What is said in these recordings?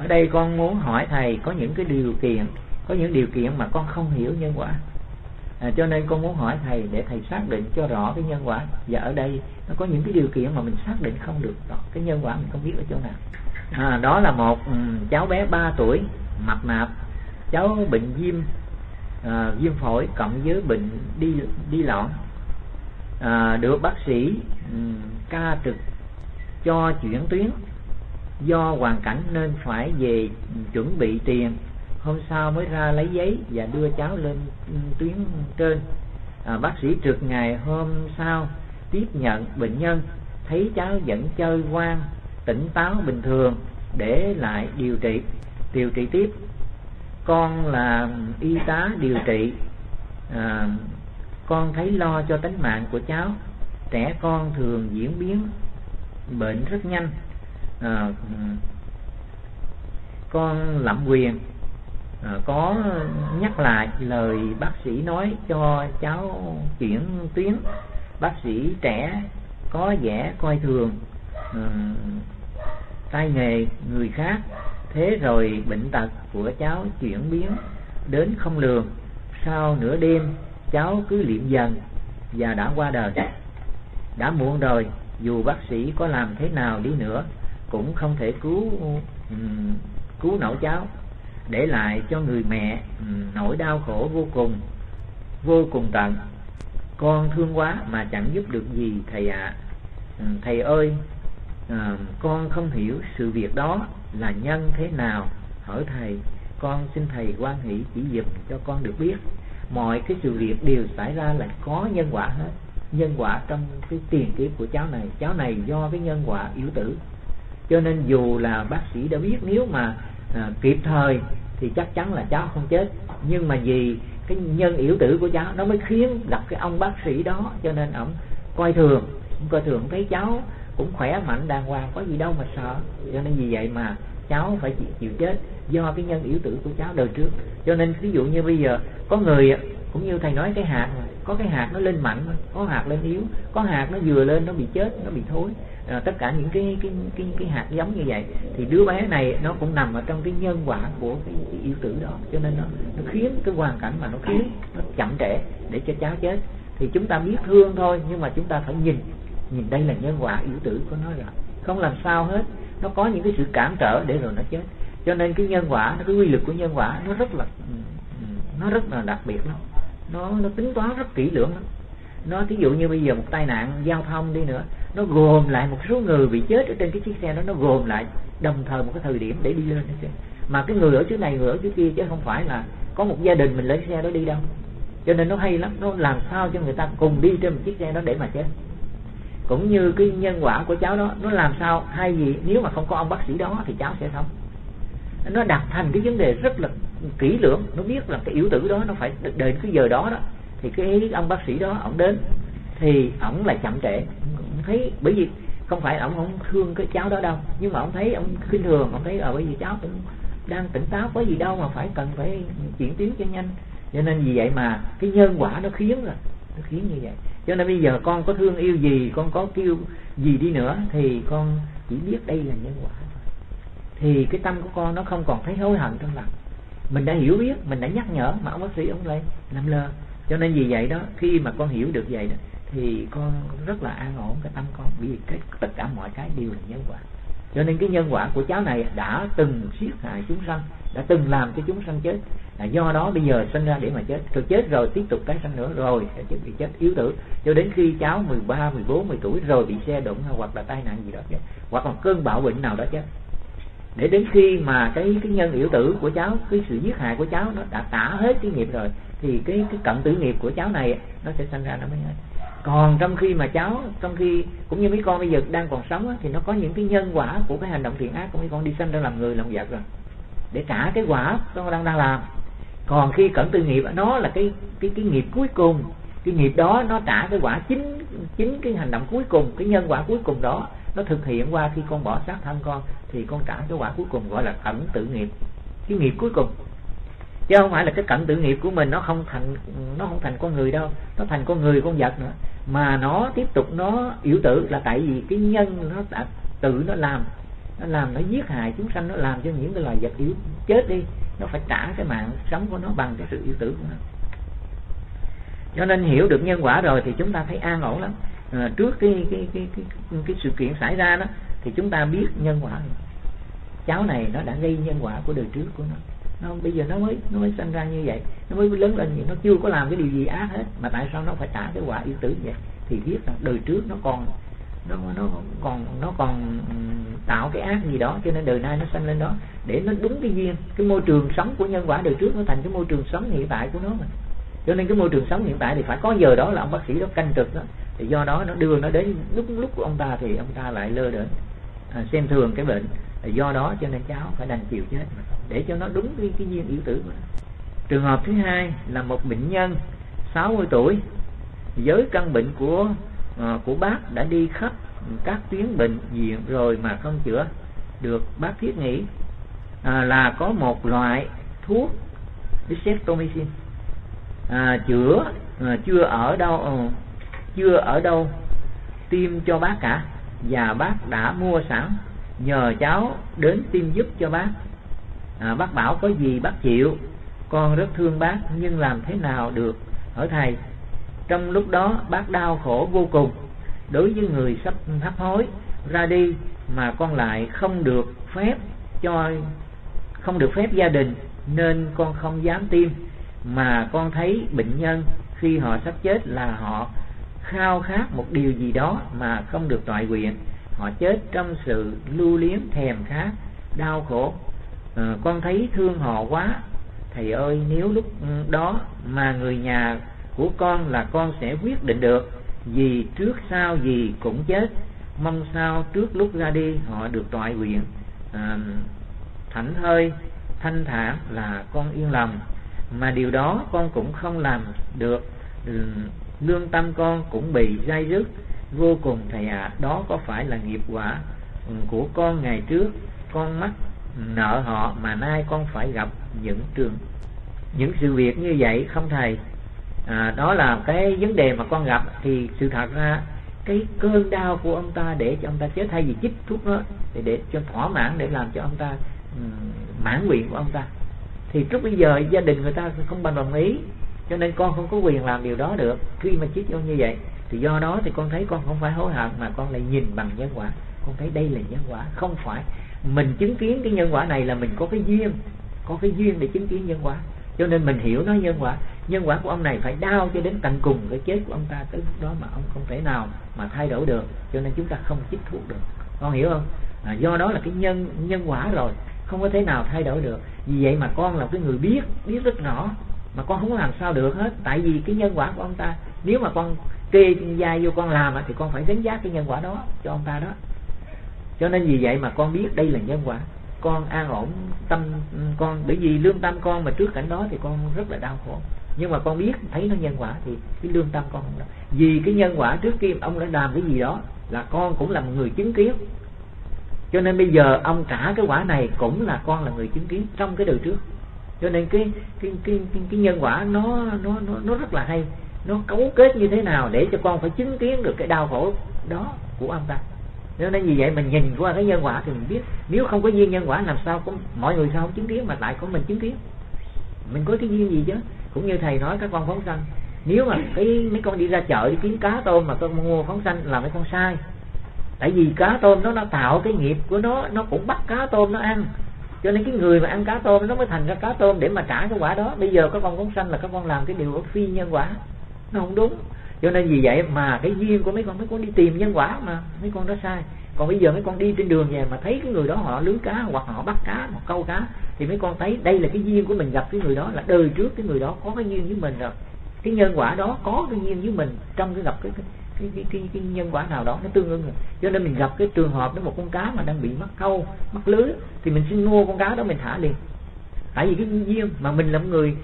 Ở đây con muốn hỏi thầy có những cái điều kiện, có những điều kiện mà con không hiểu nhân quả, cho nên con muốn hỏi thầy để thầy xác định cho rõ cái nhân quả. Và ở đây nó có những cái điều kiện mà mình xác định không được rõ cái nhân quả, mình không biết ở chỗ nào. Đó là một cháu bé 3 tuổi mập mạp, cháu bệnh viêm phổi cộng với bệnh đi loạn, được bác sĩ ca trực cho chuyển tuyến. Do hoàn cảnh nên phải về chuẩn bị tiền, hôm sau mới ra lấy giấy và đưa cháu lên tuyến trên. Bác sĩ trực ngày hôm sau tiếp nhận bệnh nhân, thấy cháu vẫn chơi ngoan, tỉnh táo bình thường, để lại điều trị tiếp. Con là y tá điều trị, con thấy lo cho tính mạng của cháu. Trẻ con thường diễn biến bệnh rất nhanh. Con lạm quyền có nhắc lại lời bác sĩ nói cho cháu chuyển tuyến. Bác sĩ trẻ có vẻ coi thường tay nghề người khác, thế rồi bệnh tật của cháu chuyển biến đến không lường. Sau nửa đêm cháu cứ liệm dần và đã qua đời. Đã muộn rồi, dù bác sĩ có làm thế nào đi nữa cũng không thể cứu nổi cháu, để lại cho người mẹ nỗi đau khổ vô cùng tận. Con thương quá mà chẳng giúp được gì thầy ạ. Thầy ơi, con không hiểu sự việc đó là nhân thế nào, hỏi thầy. Con xin thầy hoan hỷ chỉ dùm cho con được biết. Mọi cái sự việc đều xảy ra là có nhân quả hết. Nhân quả trong cái tiền kiếp của cháu này do cái nhân quả yếu tử, cho nên dù là bác sĩ đã biết nếu mà kịp thời thì chắc chắn là cháu không chết, nhưng mà vì cái nhân yếu tử của cháu nó mới khiến gặp cái ông bác sĩ đó, cho nên ông coi thường thấy cháu cũng khỏe mạnh đàng hoàng, có gì đâu mà sợ, cho nên vì vậy mà cháu phải chịu chết do cái nhân yếu tử của cháu đời trước. Cho nên ví dụ như bây giờ có người cũng như thầy nói cái hạt, có cái hạt nó lên mạnh, có hạt lên yếu, có hạt nó vừa lên nó bị chết, nó bị thối. Tất cả những cái hạt giống như vậy thì đứa bé này nó cũng nằm ở trong cái nhân quả của cái yếu tử đó, cho nên nó khiến cái hoàn cảnh mà nó khiến nó chậm trễ để cho cháu chết. Thì chúng ta biết thương thôi, nhưng mà chúng ta phải nhìn đây là nhân quả yếu tử của nó rồi, không làm sao hết. Nó có những cái sự cản trở để rồi nó chết. Cho nên cái nhân quả, cái quy luật của nhân quả nó rất là đặc biệt lắm. Nó tính toán rất kỹ lưỡng lắm. Nó thí dụ như bây giờ một tai nạn giao thông đi nữa, nó gồm lại một số người bị chết ở trên cái chiếc xe đó, nó gồm lại đồng thời một cái thời điểm để đi lên cái xe. Mà cái người ở trước này, người ở trước kia, chứ không phải là có một gia đình mình lấy xe đó đi đâu. Cho nên nó hay lắm, nó làm sao cho người ta cùng đi trên một chiếc xe đó để mà chết. Cũng như cái nhân quả của cháu đó, nó làm sao hay gì nếu mà không có ông bác sĩ đó thì cháu sẽ không. Nó đặt thành cái vấn đề rất là kỹ lưỡng. Nó biết là cái yếu tử đó nó phải đến cái giờ đó thì cái ông bác sĩ đó ổng đến thì ổng lại chậm trễ. Thấy bởi vì không phải ổng không thương cái cháu đó đâu, nhưng mà ổng thấy ổng khinh thường, ổng thấy bởi vì cháu cũng đang tỉnh táo, có gì đâu mà cần phải chuyển tuyến cho nhanh. Cho nên vì vậy mà cái nhân quả nó khiến như vậy. Cho nên bây giờ con có thương yêu gì, con có kêu gì đi nữa thì con chỉ biết đây là nhân quả, thì cái tâm của con nó không còn thấy hối hận trong lòng. Mình đã hiểu biết, mình đã nhắc nhở, mà ông bác sĩ ông lại làm lơ. Cho nên vì vậy đó, khi mà con hiểu được vậy đó thì con rất là an ổn cái tâm con, vì tất cả mọi cái đều là nhân quả. Cho nên cái nhân quả của cháu này đã từng giết hại chúng sanh, đã từng làm cho chúng sanh chết, do đó bây giờ sinh ra để mà chết, rồi chết rồi tiếp tục tái sanh nữa, rồi sẽ bị chết yếu tử, cho đến khi cháu 13, 14, 10 tuổi rồi bị xe đụng hoặc là tai nạn gì đó chết, hoặc là cơn bạo bệnh nào đó chết. Để đến khi mà cái nhân yếu tử của cháu, cái sự giết hại của cháu nó đã tả hết cái nghiệp rồi, thì cái cận tử nghiệp của cháu này nó sẽ sinh ra nó mới hết. Còn trong khi mà cháu, trong khi cũng như mấy con bây giờ đang còn sống á, thì nó có những cái nhân quả của cái hành động thiện ác của mấy con đi sanh ra làm người làm vật rồi, để trả cái quả nó đang làm. Còn khi cận tử nghiệp nó là cái nghiệp cuối cùng, cái nghiệp đó nó trả cái quả chính cái hành động cuối cùng, cái nhân quả cuối cùng đó nó thực hiện qua khi con bỏ xác thân con, thì con trả cái quả cuối cùng gọi là cận tử nghiệp, cái nghiệp cuối cùng. Chứ không phải là cái cận tử nghiệp của mình nó không thành con người đâu, nó thành con người con vật nữa, mà nó tiếp tục nó yếu tử là tại vì cái nhân nó đã tự nó làm nó làm, nó giết hại chúng sanh, nó làm cho những cái loài vật yếu chết đi, nó phải trả cái mạng sống của nó bằng cái sự yêu tử của nó. Cho nên hiểu được nhân quả rồi thì chúng ta thấy an ổn lắm. Trước cái sự kiện xảy ra đó thì chúng ta biết nhân quả. Cháu này nó đã gây nhân quả của đời trước của nó bây giờ nó mới sinh ra như vậy, nó mới lớn lên như nó chưa có làm cái điều gì ác hết, mà tại sao nó phải trả cái quả yêu tử vậy? Thì biết là đời trước nó còn tạo cái ác gì đó, cho nên đời nay nó sanh lên đó để nó đúng cái duyên, cái môi trường sống của nhân quả đời trước nó thành cái môi trường sống hiện tại của nó mà. Cho nên cái môi trường sống hiện tại thì phải có giờ đó là ông bác sĩ đó canh trực đó, thì do đó nó đưa nó đến lúc của ông ta thì ông ta lại lơ đễnh xem thường cái bệnh, do đó cho nên cháu phải đành chịu chết để cho nó đúng cái duyên yêu tử của nó. Trường hợp thứ hai là một bệnh nhân 60 tuổi với căn bệnh của bác đã đi khắp các tuyến bệnh viện rồi mà không chữa được. Bác thiết nghĩ là có một loại thuốc Dextromycin chữa chưa ở đâu tiêm cho bác cả, và bác đã mua sẵn, nhờ cháu đến tiêm giúp cho bác. Bác bảo có gì bác chịu, con rất thương bác nhưng làm thế nào được hỡi thầy. Trong lúc đó bác đau khổ vô cùng. Đối với người sắp hấp hối ra đi mà con lại không được phép gia đình, nên con không dám tiêm. Mà con thấy bệnh nhân khi họ sắp chết là họ khao khát một điều gì đó mà không được toại nguyện, họ chết trong sự lưu luyến thèm khát đau khổ. Con thấy thương họ quá. Thầy ơi, nếu lúc đó mà người nhà của con là con sẽ quyết định được, vì trước sau gì cũng chết, mong sao trước lúc ra đi họ được toại nguyện thảnh thơi thanh thản là con yên lòng. Mà điều đó con cũng không làm được, lương tâm con cũng bị day dứt vô cùng thầy ạ. Đó có phải là nghiệp quả của con ngày trước con mắc nợ họ mà nay con phải gặp những sự việc như vậy không thầy? Đó là cái vấn đề mà con gặp. Thì sự thật ra cái cơn đau của ông ta để cho ông ta chết, thay vì chích thuốc đó để cho thỏa mãn, để làm cho ông ta mãn nguyện của ông ta, thì lúc bây giờ gia đình người ta không đồng ý, cho nên con không có quyền làm điều đó được khi mà chích vô như vậy. Thì do đó thì con thấy con không phải hối hận, mà con lại nhìn bằng nhân quả. Con thấy đây là nhân quả, không phải mình chứng kiến cái nhân quả này là mình có cái duyên để chứng kiến nhân quả, cho nên mình hiểu nó nhân quả. Nhân quả của ông này phải đau cho đến tận cùng cái chết của ông ta, tới lúc đó mà ông không thể nào mà thay đổi được, cho nên chúng ta không chích thuốc được. Con hiểu không? Do đó là cái nhân quả rồi, không có thể nào thay đổi được. Vì vậy mà con là cái người biết rất rõ, mà con không làm sao được hết. Tại vì cái nhân quả của ông ta, nếu mà con kê vai vô con làm thì con phải đánh giá cái nhân quả đó cho ông ta đó. Cho nên vì vậy mà con biết đây là nhân quả, con an ổn tâm con. Bởi vì lương tâm con mà trước cảnh đó thì con rất là đau khổ, nhưng mà con biết thấy nó nhân quả thì cái lương tâm con không đau. Vì cái nhân quả trước kia ông đã làm cái gì đó là con cũng là một người chứng kiến, cho nên bây giờ ông trả cái quả này cũng là con là người chứng kiến trong cái đời trước. Cho nên cái nhân quả nó rất là hay, nó cấu kết như thế nào để cho con phải chứng kiến được cái đau khổ đó của ông ta. Cho nên vì vậy mình nhìn qua cái nhân quả thì mình biết, nếu không có duyên nhân quả làm sao có mọi người sao không chứng kiến, mà lại có mình chứng kiến. Mình có cái duyên gì chứ? Cũng như thầy nói các con phóng sanh, nếu mà mấy con đi ra chợ đi kiếm cá tôm mà con mua phóng sanh là mấy con sai. Tại vì cá tôm nó tạo cái nghiệp của nó cũng bắt cá tôm nó ăn, cho nên cái người mà ăn cá tôm nó mới thành ra cá tôm để mà trả cái quả đó. Bây giờ các con phóng sanh là các con làm cái điều phi nhân quả, nó không đúng. Cho nên vì vậy mà cái duyên của mấy con đi tìm nhân quả mà mấy con đó sai. Còn bây giờ mấy con đi trên đường về mà thấy cái người đó họ lưới cá hoặc họ bắt cá, họ câu cá, thì mấy con thấy đây là cái duyên của mình, gặp cái người đó là đời trước cái người đó có cái duyên với mình rồi, cái nhân quả đó có cái duyên với mình trong cái gặp cái nhân quả nào đó nó tương ưng rồi. Cho nên mình gặp cái trường hợp đó một con cá mà đang bị mắc câu mắc lưới thì mình xin mua con cá đó mình thả liền. Tại vì cái duyên mà mình là một người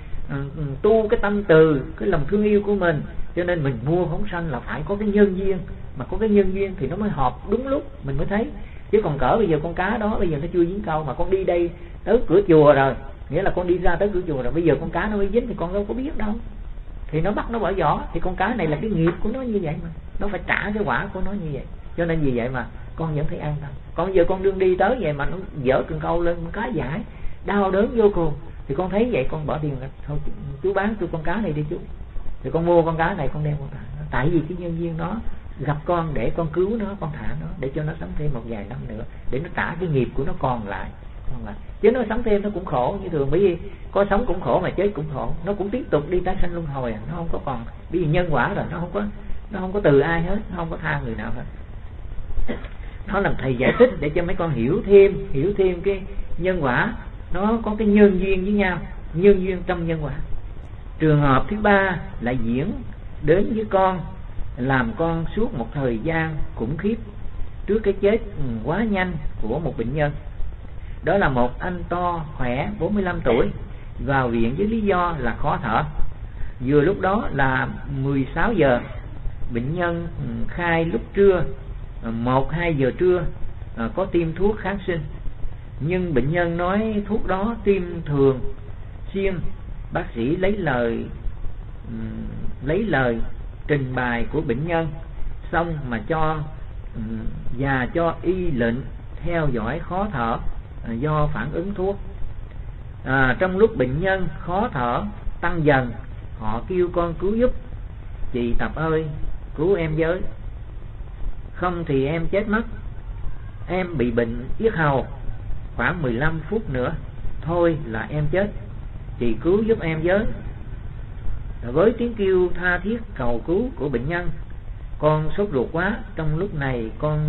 tu cái tâm từ, cái lòng thương yêu của mình, cho nên mình mua phóng sanh là phải có cái nhân duyên, mà có cái nhân duyên thì nó mới hợp đúng lúc mình mới thấy. Chứ còn cỡ bây giờ con cá đó bây giờ nó chưa dính câu mà con đi đây tới cửa chùa rồi, nghĩa là con đi ra tới cửa chùa rồi, bây giờ con cá nó mới dính thì con đâu có biết đâu, thì nó bắt nó bỏ vỏ. Thì con cá này là cái nghiệp của nó như vậy mà, nó phải trả cái quả của nó như vậy. Cho nên vì vậy mà con vẫn thấy an tâm. Còn giờ con đương đi tới vậy mà nó dở cần câu lên cá giải, đau đớn vô cùng, thì con thấy vậy con bỏ tiền ra, thôi chú bán tôi con cá này đi chú, thì con mua con cá này con đem con thả. Tại vì cái nhân viên nó gặp con để con cứu nó, con thả nó để cho nó sống thêm một vài năm nữa, để nó trả cái nghiệp của nó còn lại. Chứ nó sống thêm nó cũng khổ như thường, bởi vì có sống cũng khổ mà chết cũng khổ, nó cũng tiếp tục đi tái sanh luân hồi, nó không có còn, bởi vì nhân quả rồi, nó không có từ ai hết, nó không có tha người nào hết. Nó làm thầy giải thích để cho mấy con hiểu thêm cái nhân quả, nó có cái nhân duyên với nhau, nhân duyên trong nhân quả. Trường hợp thứ ba là diễn đến với con, làm con suốt một thời gian khủng khiếp trước cái chết quá nhanh của một bệnh nhân. Đó là một anh to khỏe 45 tuổi vào viện với lý do là khó thở. Vừa lúc đó là 16 giờ, bệnh nhân khai lúc trưa 1-2 giờ trưa có tiêm thuốc kháng sinh, nhưng bệnh nhân nói thuốc đó tiêm thường xuyên. Bác sĩ lấy lời trình bày của bệnh nhân xong mà cho y lệnh theo dõi khó thở do phản ứng thuốc. Trong lúc bệnh nhân khó thở tăng dần, họ kêu con cứu giúp: chị Tập ơi, cứu em với, không thì em chết mất, em bị bệnh yết hầu, khoảng 15 phút nữa thôi là em chết, chị cứu giúp em với. Với tiếng kêu tha thiết cầu cứu của bệnh nhân, con sốt ruột quá. Trong lúc này con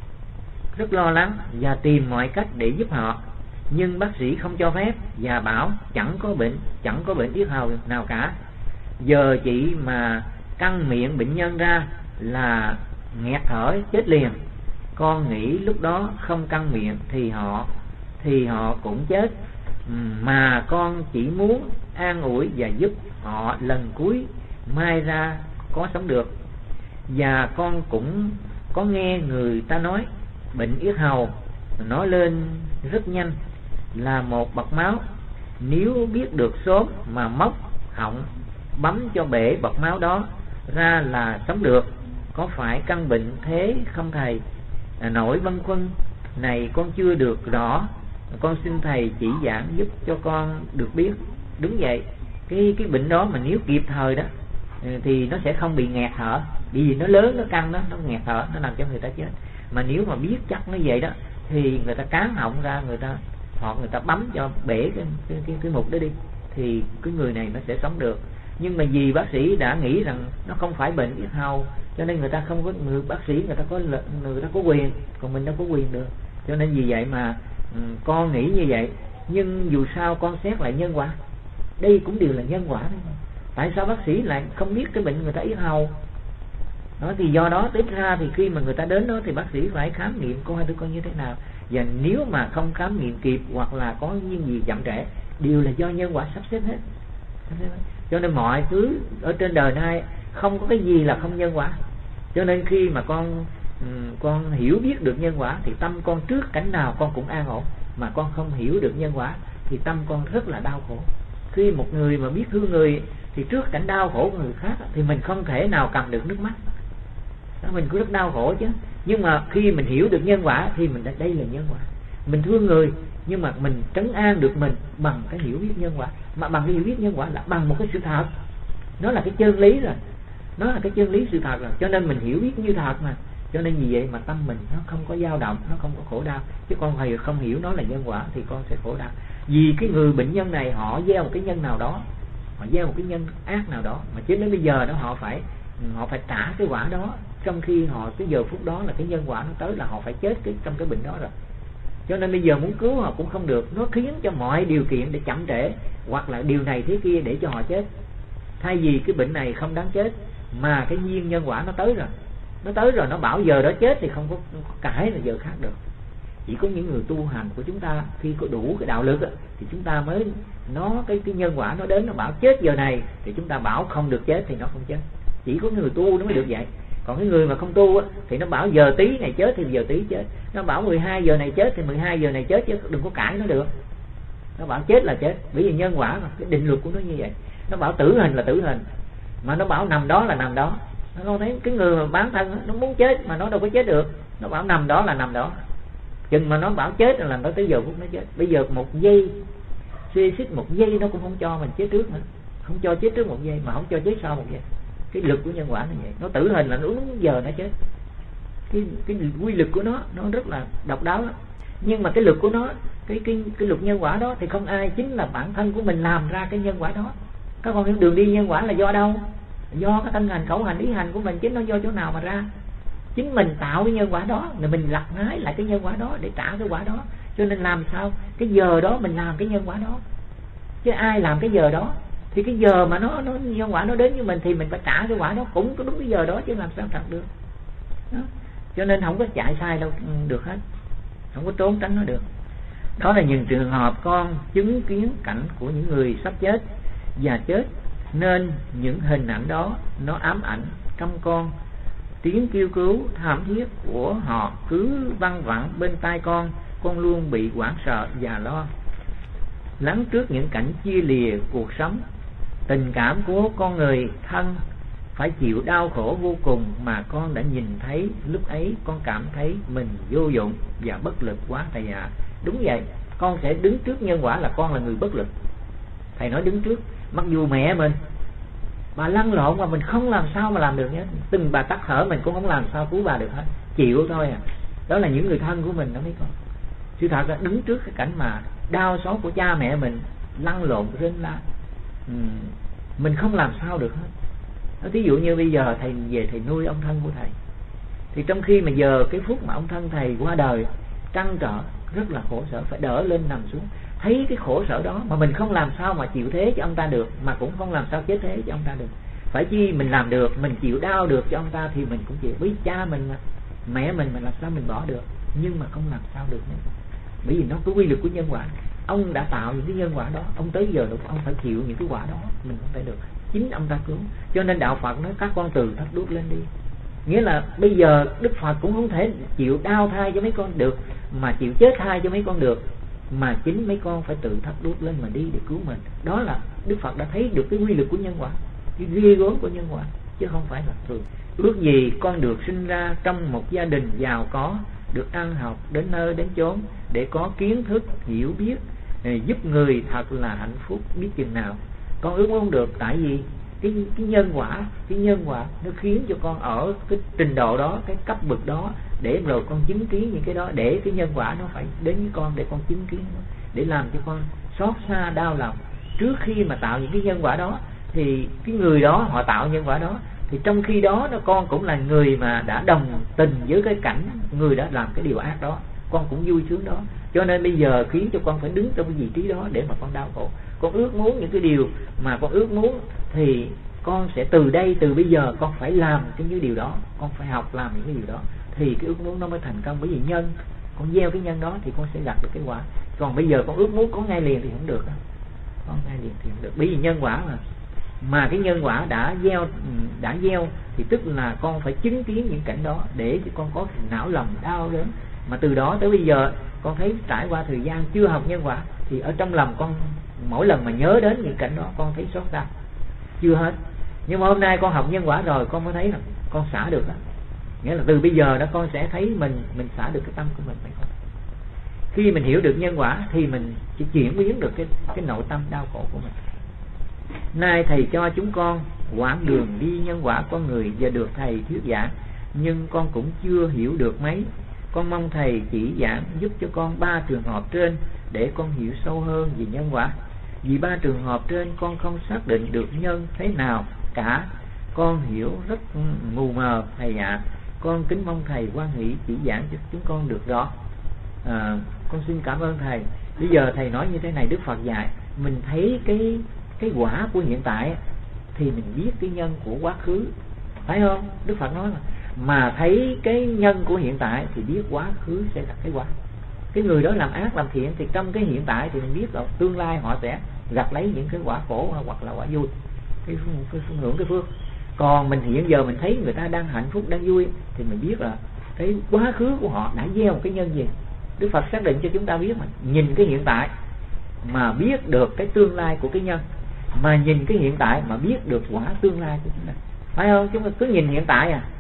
rất lo lắng và tìm mọi cách để giúp họ, nhưng bác sĩ không cho phép và bảo chẳng có bệnh yết hầu nào cả. Giờ chị mà căng miệng bệnh nhân ra là nghẹt thở chết liền. Con nghĩ lúc đó không căng miệng thì họ cũng chết, mà con chỉ muốn an ủi và giúp họ lần cuối mai ra có sống được. Và con cũng có nghe người ta nói bệnh yết hầu nó lên rất nhanh, là một bọt máu, nếu biết được sớm mà móc họng bấm cho bể bọt máu đó ra là sống được. Có phải căn bệnh thế không thầy? Nỗi băn khoăn này con chưa được rõ, con xin thầy chỉ giảng giúp cho con được biết. Đúng vậy, cái bệnh đó mà nếu kịp thời đó thì nó sẽ không bị nghẹt thở, vì nó lớn, nó căng đó, nó nghẹt thở, nó làm cho người ta chết. Mà nếu mà biết chắc nó vậy đó thì người ta cán họng ra, người ta bấm cho bể cái mục đó đi, thì cái người này nó sẽ sống được. Nhưng mà vì bác sĩ đã nghĩ rằng nó không phải bệnh yết hầu, cho nên người ta không có, bác sĩ người ta có quyền, còn mình đâu có quyền được. Cho nên vì vậy mà con nghĩ như vậy. Nhưng dù sao con xét lại nhân quả, đây cũng đều là nhân quả thôi. Tại sao bác sĩ lại không biết cái bệnh người ta yết hầu đó? Thì do đó tiếp ra thì khi mà người ta đến đó thì bác sĩ phải khám nghiệm coi đứa con như thế nào. Và nếu mà không khám nghiệm kịp hoặc là có những gì chậm trễ, đều là do nhân quả sắp xếp hết. Cho nên mọi thứ ở trên đời này không có cái gì là không nhân quả. Cho nên khi mà con hiểu biết được nhân quả thì tâm con trước cảnh nào con cũng an ổn. Mà con không hiểu được nhân quả thì tâm con rất là đau khổ. Khi một người mà biết thương người thì trước cảnh đau khổ của người khác thì mình không thể nào cầm được nước mắt đó, mình cũng rất đau khổ chứ. Nhưng mà khi mình hiểu được nhân quả thì mình đây là nhân quả. Mình thương người nhưng mà mình trấn an được mình bằng cái hiểu biết nhân quả. Mà bằng cái hiểu biết nhân quả là bằng một cái sự thật, nó là cái chân lý rồi, nó là cái chân lý sự thật rồi. Cho nên mình hiểu biết như thật mà. Cho nên vì vậy mà tâm mình nó không có dao động, nó không có khổ đau. Chứ con thầy không hiểu nó là nhân quả thì con sẽ khổ đau. Vì cái người bệnh nhân này họ gieo một cái nhân nào đó, họ gieo một cái nhân ác nào đó, mà chứ đến bây giờ đó họ phải trả cái quả đó. Trong khi họ cái giờ phút đó là cái nhân quả nó tới là họ phải chết trong cái bệnh đó rồi. Cho nên bây giờ muốn cứu họ cũng không được. Nó khiến cho mọi điều kiện để chậm trễ, hoặc là điều này thế kia để cho họ chết. Thay vì cái bệnh này không đáng chết, mà cái duyên nhân quả nó tới rồi, nó bảo giờ đó chết thì không có cãi là giờ khác được. Chỉ có những người tu hành của chúng ta khi có đủ cái đạo lực thì chúng ta mới cái nhân quả nó đến, nó bảo chết giờ này thì chúng ta bảo không được chết thì nó không chết. Chỉ có người tu nó mới được vậy. Còn cái người mà không tu thì nó bảo giờ tí này chết thì giờ tí chết, nó bảo 12 giờ này chết thì 12 giờ này chết, chứ đừng có cãi nó được. Nó bảo chết là chết, bởi vì nhân quả mà, cái định luật của nó như vậy. Nó bảo tử hình là tử hình, mà nó bảo nằm đó là nằm đó. Nó thấy cái người mà bán thân nó muốn chết mà nó đâu có chết được. Nó bảo nằm đó là nằm đó, chừng mà nó bảo chết là nó tới giờ phút nó chết. Bây giờ một giây xê xích một giây nó cũng không cho mình chết trước nữa, không cho chết trước một giây, mà không cho chết sau một giây. Cái lực của nhân quả là vậy, nó tử hình là nó đúng giờ nó chết. Cái quy lực của nó rất là độc đáo lắm. Nhưng mà cái lực của nó, cái luật nhân quả đó thì không ai, chính là bản thân của mình làm ra cái nhân quả đó. Các con hiểu đường đi nhân quả là do đâu? Do cái thân hành khẩu hành ý hành của mình, chính nó do chỗ nào mà ra? Chính mình tạo cái nhân quả đó, rồi mình lặt hái lại cái nhân quả đó để trả cái quả đó. Cho nên làm sao cái giờ đó mình làm cái nhân quả đó, chứ ai làm cái giờ đó. Thì cái giờ mà nó nhân quả nó đến với mình thì mình phải trả cái quả đó cũng có đúng cái giờ đó, chứ làm sao trật được đó. Cho nên không có chạy sai đâu được hết, không có trốn tránh nó được. Đó là những trường hợp con chứng kiến cảnh của những người sắp chết và chết, nên những hình ảnh đó nó ám ảnh trong con. Tiếng kêu cứu thảm thiết của họ cứ văng vẳng bên tai con luôn bị hoảng sợ và lo lắng trước những cảnh chia lìa cuộc sống. Tình cảm của con người thân phải chịu đau khổ vô cùng mà con đã nhìn thấy. Lúc ấy con cảm thấy mình vô dụng và bất lực quá thầy ạ. Đúng vậy, con sẽ đứng trước nhân quả là con là người bất lực. Thầy nói đứng trước, mặc dù mẹ mình bà lăn lộn mà mình không làm sao mà làm được nhé. Từng bà tắc thở mình cũng không làm sao cứu bà được hết, chịu thôi à. Đó là những người thân của mình đó mấy con. Sự thật là đứng trước cái cảnh mà đau xót của cha mẹ mình lăn lộn rên la, mình không làm sao được hết. Thí dụ như bây giờ thầy về thầy nuôi ông thân của thầy, thì trong khi mà giờ cái phút mà ông thân thầy qua đời trăn trở rất là khổ sở, phải đỡ lên nằm xuống, thấy cái khổ sở đó mà mình không làm sao mà chịu thế cho ông ta được, mà cũng không làm sao chết thế cho ông ta được. Phải chi mình làm được, mình chịu đau được cho ông ta thì mình cũng chịu. Với cha mình mà, mẹ mình làm sao mình bỏ được, nhưng mà không làm sao được nữa. Bởi vì nó có quy luật của nhân quả. Ông đã tạo những cái nhân quả đó, ông tới giờ đâu ông phải chịu những cái quả đó, mình không phải được. Chính ông ta cứu. Cho nên đạo Phật nói các con từ thắt đuốc lên đi. Nghĩa là bây giờ Đức Phật cũng không thể chịu đau thai cho mấy con được, mà chịu chết thai cho mấy con được, mà chính mấy con phải tự thắt đuốc lên mà đi để cứu mình. Đó là Đức Phật đã thấy được cái quy luật của nhân quả, cái ghê gớm của nhân quả, chứ không phải là thường. Ước gì con được sinh ra trong một gia đình giàu có, được ăn học đến nơi đến chốn để có kiến thức hiểu biết, giúp người thật là hạnh phúc biết chừng nào. Con ước muốn được, tại vì cái nhân quả nó khiến cho con ở cái trình độ đó, cái cấp bậc đó, để rồi con chứng kiến những cái đó, để cái nhân quả nó phải đến với con, để con chứng kiến, để làm cho con xót xa đau lòng. Trước khi mà tạo những cái nhân quả đó thì cái người đó họ tạo nhân quả đó, thì trong khi đó con cũng là người mà đã đồng tình với cái cảnh người đã làm cái điều ác đó, con cũng vui sướng đó. Cho nên bây giờ khiến cho con phải đứng trong cái vị trí đó để mà con đau khổ. Con ước muốn những cái điều mà con ước muốn thì con sẽ từ đây, từ bây giờ con phải làm những điều đó, con phải học làm những cái điều đó thì cái ước muốn nó mới thành công. Bởi vì nhân, con gieo cái nhân đó thì con sẽ gặt được cái quả. Còn bây giờ con ước muốn có ngay liền thì không được đó. Con ngay liền thì không được, bởi vì nhân quả mà cái nhân quả đã gieo thì tức là con phải chứng kiến những cảnh đó để cho con có não lòng đau đớn. Mà từ đó tới bây giờ con thấy trải qua thời gian chưa học nhân quả thì ở trong lòng con mỗi lần mà nhớ đến những cảnh đó con thấy xót xa chưa hết. Nhưng mà hôm nay con học nhân quả rồi con mới thấy là con xả được đó. Nghĩa là từ bây giờ đó con sẽ thấy mình xả được cái tâm của mình. Khi mình hiểu được nhân quả thì mình chỉ chuyển biến được cái nội tâm đau khổ của mình. Nay thầy cho chúng con quãng đường đi nhân quả con người và được thầy thuyết giảng, nhưng con cũng chưa hiểu được mấy. Con mong thầy chỉ giảng giúp cho con 3 trường hợp trên để con hiểu sâu hơn về nhân quả. Vì 3 trường hợp trên con không xác định được nhân thế nào cả, con hiểu rất mù mờ thầy ạ. Con kính mong thầy hoan hỷ chỉ giảng cho chúng con được rõ. Con xin cảm ơn thầy. Bây giờ thầy nói như thế này, Đức Phật dạy mình thấy cái quả của hiện tại thì mình biết cái nhân của quá khứ, phải không? Đức Phật nói mà thấy cái nhân của hiện tại thì biết quá khứ sẽ là cái quả. Cái người đó làm ác làm thiện thì trong cái hiện tại thì mình biết rồi tương lai họ sẽ gặt lấy những cái quả khổ hoặc là quả vui, cái hưởng cái phước. Còn mình hiện giờ mình thấy người ta đang hạnh phúc đang vui thì mình biết là cái quá khứ của họ đã gieo một cái nhân gì. Đức Phật xác định cho chúng ta biết mà nhìn cái hiện tại mà biết được cái tương lai của cái nhân, mà nhìn cái hiện tại mà biết được quả tương lai của chúng ta, phải không? Chúng ta cứ nhìn hiện tại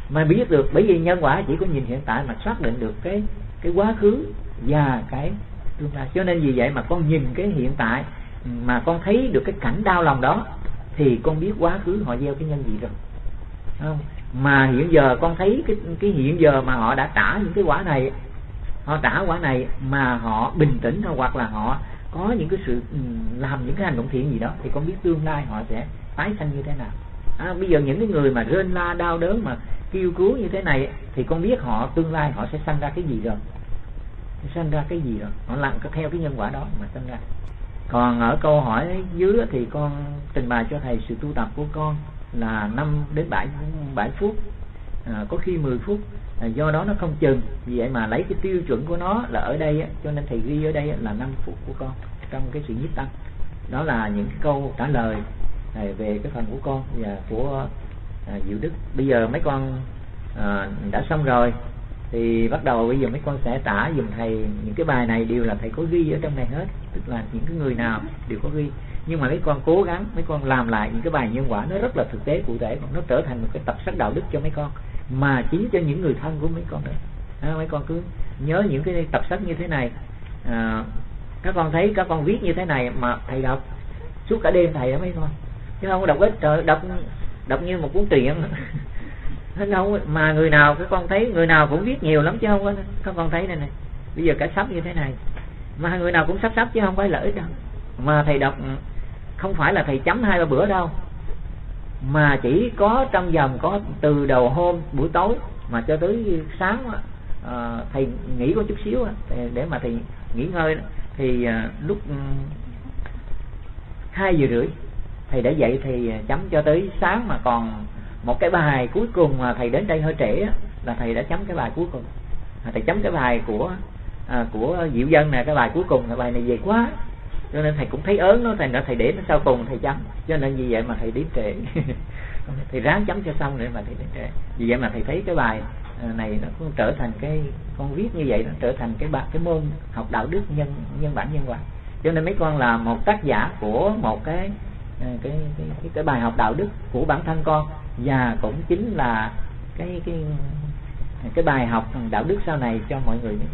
mà biết được, bởi vì nhân quả chỉ có nhìn hiện tại mà xác định được cái quá khứ và cái tương lai. Cho nên vì vậy mà con nhìn cái hiện tại mà con thấy được cái cảnh đau lòng đó thì con biết quá khứ họ gieo cái nhân gì rồi, không? Mà hiện giờ con thấy cái hiện giờ mà họ đã trả những cái quả này, họ trả quả này mà họ bình tĩnh, hoặc là họ có những cái sự làm những cái hành động thiện gì đó, thì con biết tương lai họ sẽ tái sanh như thế nào. Bây giờ những cái người mà rên la đau đớn mà kêu cứu như thế này thì con biết họ tương lai họ sẽ sanh ra cái gì rồi, sanh ra cái gì rồi, họ làm theo cái nhân quả đó mà sanh ra. Còn ở câu hỏi dưới thì con trình bày cho thầy sự tu tập của con là 5 đến 7 phút, có khi 10 phút, do đó nó không chừng. Vì vậy mà lấy cái tiêu chuẩn của nó là ở đây, cho nên thầy ghi ở đây là 5 phút của con trong cái sự nhiếp tâm. Đó là những cái câu trả lời về cái phần của con và của Diệu Đức. Bây giờ mấy con đã xong rồi thì bắt đầu bây giờ mấy con sẽ trả dùm thầy những cái bài này, đều là thầy có ghi ở trong này hết, tức là những cái người nào đều có ghi. Nhưng mà mấy con cố gắng mấy con làm lại những cái bài nhân quả, nó rất là thực tế cụ thể, nó trở thành một cái tập sách đạo đức cho mấy con, mà chính cho những người thân của mấy con nữa. Mấy con cứ nhớ những cái tập sách như thế này. Các con thấy các con viết như thế này mà thầy đọc suốt cả đêm thầy đó mấy con, chứ không có đọc ít. Trời, đọc như một cuốn truyện đâu. Mà người nào các con thấy người nào cũng viết nhiều lắm, chứ không có. Các con thấy này này, bây giờ cả sắp như thế này mà người nào cũng sắp chứ không phải là ít đâu. Mà thầy đọc không phải là thầy chấm 2-3 bữa đâu, mà chỉ có trong vòng có từ đầu hôm buổi tối mà cho tới sáng, thầy nghỉ có chút xíu để mà thầy nghỉ ngơi. Thì lúc 2 giờ rưỡi thầy đã dậy, thầy chấm cho tới sáng. Mà còn một cái bài cuối cùng mà thầy đến đây hơi trễ là thầy đã chấm cái bài cuối cùng. Thầy chấm cái bài của Diệu Dân nè, cái bài cuối cùng là bài này về quá, cho nên thầy cũng thấy ớn nó, thầy để nó sau cùng thầy chấm. Cho nên vì vậy mà thầy đến trễ. Thầy ráng chấm cho xong rồi mà thầy đến trễ. Vì vậy mà thầy thấy cái bài này nó cũng trở thành cái con viết như vậy, nó trở thành cái môn học đạo đức nhân bản nhân quả. Cho nên mấy con là một tác giả của một cái bài học đạo đức của bản thân con, và cũng chính là cái bài học đạo đức sau này cho mọi người.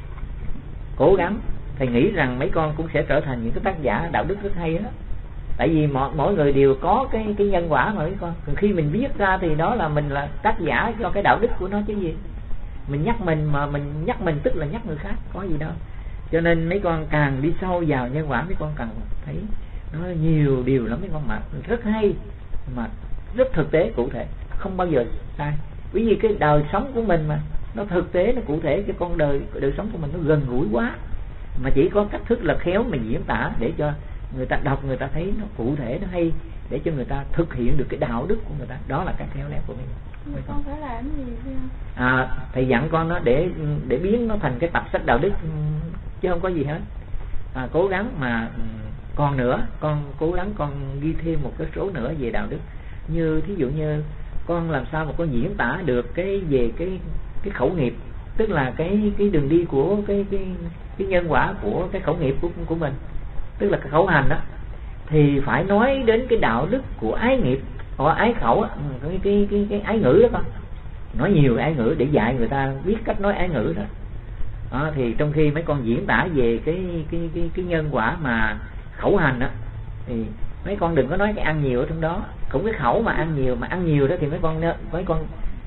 Cố gắng, thầy nghĩ rằng mấy con cũng sẽ trở thành những cái tác giả đạo đức rất hay đó. Tại vì mỗi người đều có cái nhân quả mà mấy con. Khi mình viết ra thì đó là mình là tác giả cho cái đạo đức của nó chứ gì. Mình nhắc mình mà mình nhắc mình tức là nhắc người khác, có gì đâu. Cho nên mấy con càng đi sâu vào nhân quả, mấy con càng thấy nó nhiều điều lắm mấy con, mà rất hay, mà rất thực tế cụ thể, không bao giờ sai. Bởi vì cái đời sống của mình mà nó thực tế, nó cụ thể, cái con đời sống của mình nó gần gũi quá, mà chỉ có cách thức là khéo mình diễn tả để cho người ta đọc, người ta thấy nó cụ thể, nó hay, để cho người ta thực hiện được cái đạo đức của người ta. Đó là cái khéo léo của mình. Con phải làm gì thầy dặn con nó để biến nó thành cái tập sách đạo đức, chứ không có gì hết. Cố gắng mà còn nữa, con cố gắng con ghi thêm một cái số nữa về đạo đức. Như thí dụ như con làm sao mà con diễn tả được về cái khẩu nghiệp, tức là cái đường đi của cái nhân quả của cái khẩu nghiệp của mình, tức là cái khẩu hành đó, thì phải nói đến cái đạo đức của ái nghiệp hoặc ái khẩu, cái ái ngữ đó con. Nói nhiều ái ngữ để dạy người ta biết cách nói ái ngữ đó. Thì trong khi mấy con diễn tả về cái nhân quả mà khẩu hành đó, thì mấy con đừng có nói cái ăn nhiều ở trong đó. Cũng cái khẩu mà ăn nhiều đó thì mấy con